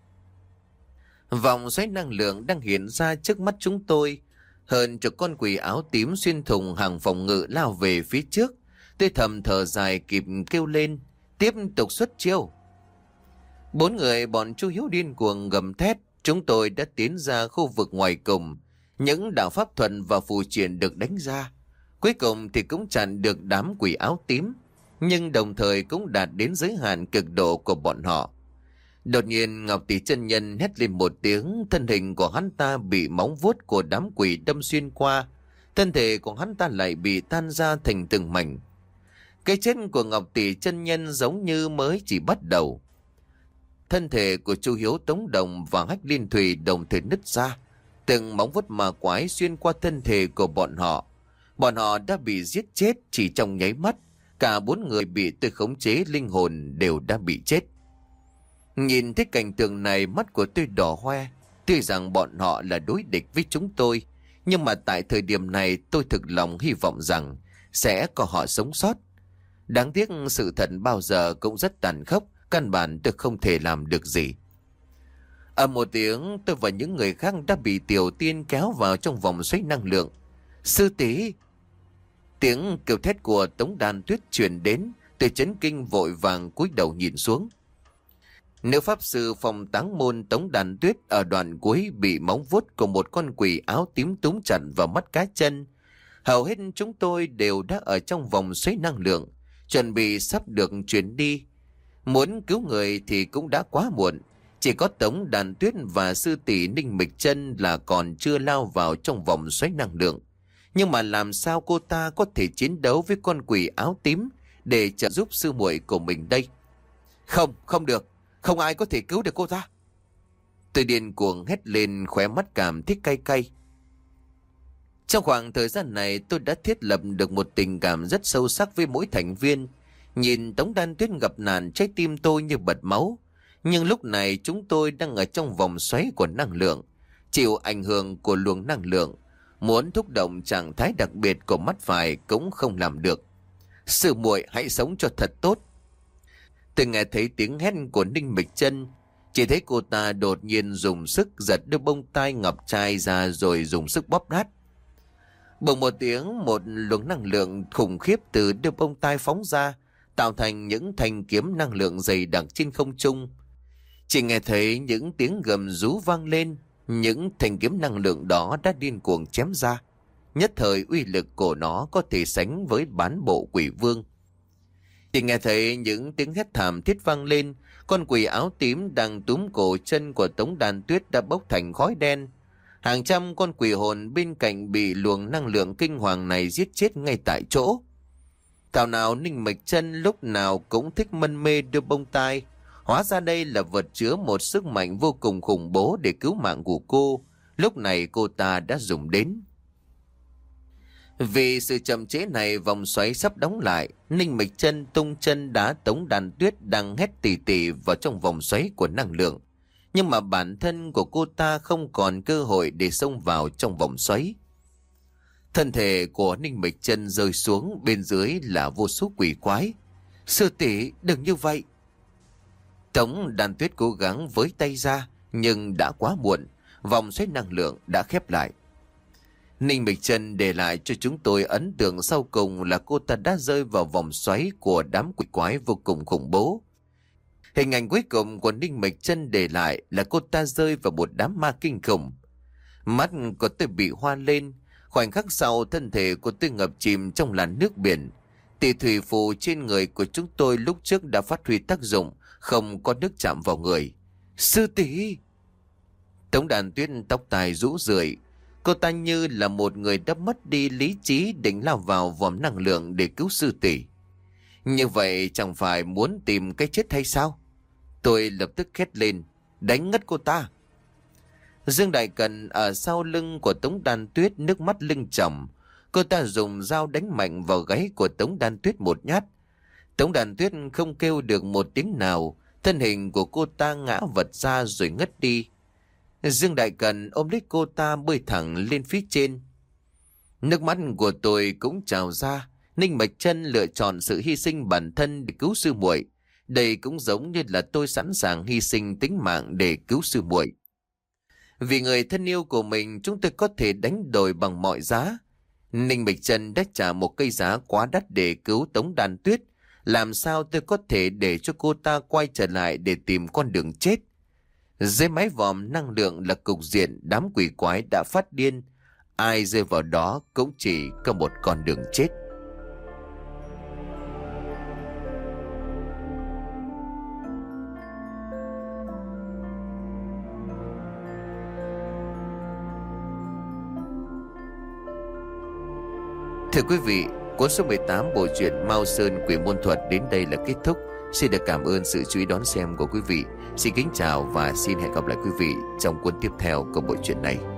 Vòng xoáy năng lượng đang hiện ra trước mắt chúng tôi. Hơn chục con quỷ áo tím xuyên thủng hàng phòng ngự lao về phía trước. Tôi thầm thở dài kịp kêu lên, tiếp tục xuất chiêu. Bốn người bọn Chu Hiếu điên cuồng gầm thét. Chúng tôi đã tiến ra khu vực ngoài cùng. Những đạo pháp thuần và phù triển được đánh ra. Cuối cùng thì cũng chặn được đám quỷ áo tím, nhưng đồng thời cũng đạt đến giới hạn cực độ của bọn họ. Đột nhiên Ngọc Tỷ Chân Nhân hét lên một tiếng, thân hình của hắn ta bị móng vuốt của đám quỷ đâm xuyên qua, thân thể của hắn ta lại bị tan ra thành từng mảnh. Cái chết của Ngọc Tỷ chân nhân giống như mới chỉ bắt đầu. Thân thể của Chu Hiếu, Tống Đồng và Hách Liên Thủy đồng thời nứt ra. Từng móng vuốt ma quái xuyên qua thân thể của bọn họ. Bọn họ đã bị giết chết chỉ trong nháy mắt. Cả bốn người bị tôi khống chế linh hồn đều đã bị chết. Nhìn thấy cảnh tượng này, mắt của tôi đỏ hoe. Tuy rằng bọn họ là đối địch với chúng tôi, nhưng mà tại thời điểm này tôi thực lòng hy vọng rằng sẽ có họ sống sót. Đáng tiếc sự thật bao giờ cũng rất tàn khốc, căn bản tôi không thể làm được gì. Ở một tiếng, tôi và những người khác đã bị Tiểu Tiên kéo vào trong vòng xoáy năng lượng. Sư tỷ! Tiếng kêu thét của Tống Đan Tuyết truyền đến, tôi chấn kinh vội vàng cúi đầu nhìn xuống. Nữ pháp sư phòng táng môn Tống Đan Tuyết ở đoạn cuối bị móng vuốt của một con quỷ áo tím túm chặt vào mắt cá chân. Hầu hết chúng tôi đều đã ở trong vòng xoáy năng lượng, chuẩn bị sắp được chuyển đi. Muốn cứu người thì cũng đã quá muộn. Chỉ có Tống Đan Tuyết và sư tỷ Ninh Mịch Chân là còn chưa lao vào trong vòng xoáy năng lượng. Nhưng mà làm sao cô ta có thể chiến đấu với con quỷ áo tím để trợ giúp sư muội của mình đây? Không, không được. Không ai có thể cứu được cô ta. Tôi điên cuồng hét lên, khóe mắt cảm thấy cay cay. Trong khoảng thời gian này tôi đã thiết lập được một tình cảm rất sâu sắc với mỗi thành viên. Nhìn Tống Đan Tuyết gặp nạn, trái tim tôi như bật máu. Nhưng lúc này chúng tôi đang ở trong vòng xoáy của năng lượng, chịu ảnh hưởng của luồng năng lượng. Muốn thúc động trạng thái đặc biệt của mắt phải cũng không làm được. Sư muội hãy sống cho thật tốt. Tôi nghe thấy tiếng hét của Ninh Mịch Chân. Chỉ thấy cô ta đột nhiên dùng sức giật đôi bông tai ngọc trai ra rồi dùng sức bóp nát. Bỗng một tiếng, một luồng năng lượng khủng khiếp từ đôi bông tai phóng ra, tạo thành những thanh kiếm năng lượng dày đặc trên không trung. Chỉ nghe thấy những tiếng gầm rú vang lên, những thanh kiếm năng lượng đó đã điên cuồng chém ra. Nhất thời uy lực của nó có thể sánh với bán bộ quỷ vương. Chỉ nghe thấy những tiếng hét thảm thiết vang lên, con quỷ áo tím đang túm cổ chân của Tống Đan Tuyết đã bốc thành khói đen. Hàng trăm con quỷ hồn bên cạnh bị luồng năng lượng kinh hoàng này giết chết ngay tại chỗ. Thảo nào Ninh Mịch Chân lúc nào cũng thích mân mê đưa bông tai. Hóa ra đây là vật chứa một sức mạnh vô cùng khủng bố để cứu mạng của cô. Lúc này cô ta đã dùng đến. Vì sự chậm trễ này, vòng xoáy sắp đóng lại. Ninh Mịch Chân tung chân đá Tống Đan Tuyết đang hét tỉ tỉ vào trong vòng xoáy của năng lượng. Nhưng mà bản thân của cô ta không còn cơ hội để xông vào trong vòng xoáy. Thân thể của Ninh Mịch Chân rơi xuống, bên dưới là vô số quỷ quái. Sư tỷ, đừng như vậy. Tống Đan Tuyết cố gắng với tay ra, nhưng đã quá muộn. Vòng xoáy năng lượng đã khép lại. Ninh Mịch Chân để lại cho chúng tôi ấn tượng sau cùng là cô ta đã rơi vào vòng xoáy của đám quỷ quái vô cùng khủng bố. Hình ảnh cuối cùng của Ninh Mịch Chân để lại là cô ta rơi vào một đám ma kinh khủng. Mắt của tôi bị hoa lên. Khoảnh khắc sau, thân thể của tôi ngập chìm trong làn nước biển. Tỷ thủy phù trên người của chúng tôi lúc trước đã phát huy tác dụng, không có nước chạm vào người. Sư tỷ! Tống Đan Tuyết tóc tai rũ rượi. Cô ta như là một người đã mất đi lý trí, định lao vào vòm năng lượng để cứu sư tỷ. Như vậy chẳng phải muốn tìm cái chết hay sao? Tôi lập tức hét lên, đánh ngất cô ta. Dương Đại Cần ở sau lưng của Tống Đan Tuyết, nước mắt lưng tròng. Cô ta dùng dao đánh mạnh vào gáy của Tống Đan Tuyết một nhát. Tống Đan Tuyết không kêu được một tiếng nào, thân hình của cô ta ngã vật ra rồi ngất đi. Dương Đại Cần ôm lấy cô ta bơi thẳng lên phía trên. Nước mắt của tôi cũng trào ra. Ninh Mịch Chân lựa chọn sự hy sinh bản thân để cứu sư muội. Đây cũng giống như là tôi sẵn sàng hy sinh tính mạng để cứu sư muội. Vì người thân yêu của mình, chúng tôi có thể đánh đổi bằng mọi giá. Ninh Mịch Chân đã trả một cây giá quá đắt để cứu Tống Đan Tuyết. Làm sao tôi có thể để cho cô ta quay trở lại để tìm con đường chết? Dưới mái vòm năng lượng là cục diện đám quỷ quái đã phát điên. Ai rơi vào đó cũng chỉ có một con đường chết. Thưa quý vị, Cuốn số mười tám bộ truyện Mao Sơn Quỷ Môn Thuật đến đây là kết thúc. Xin được cảm ơn sự chú ý đón xem của quý vị. Xin kính chào và xin hẹn gặp lại quý vị trong cuốn tiếp theo của bộ truyện này.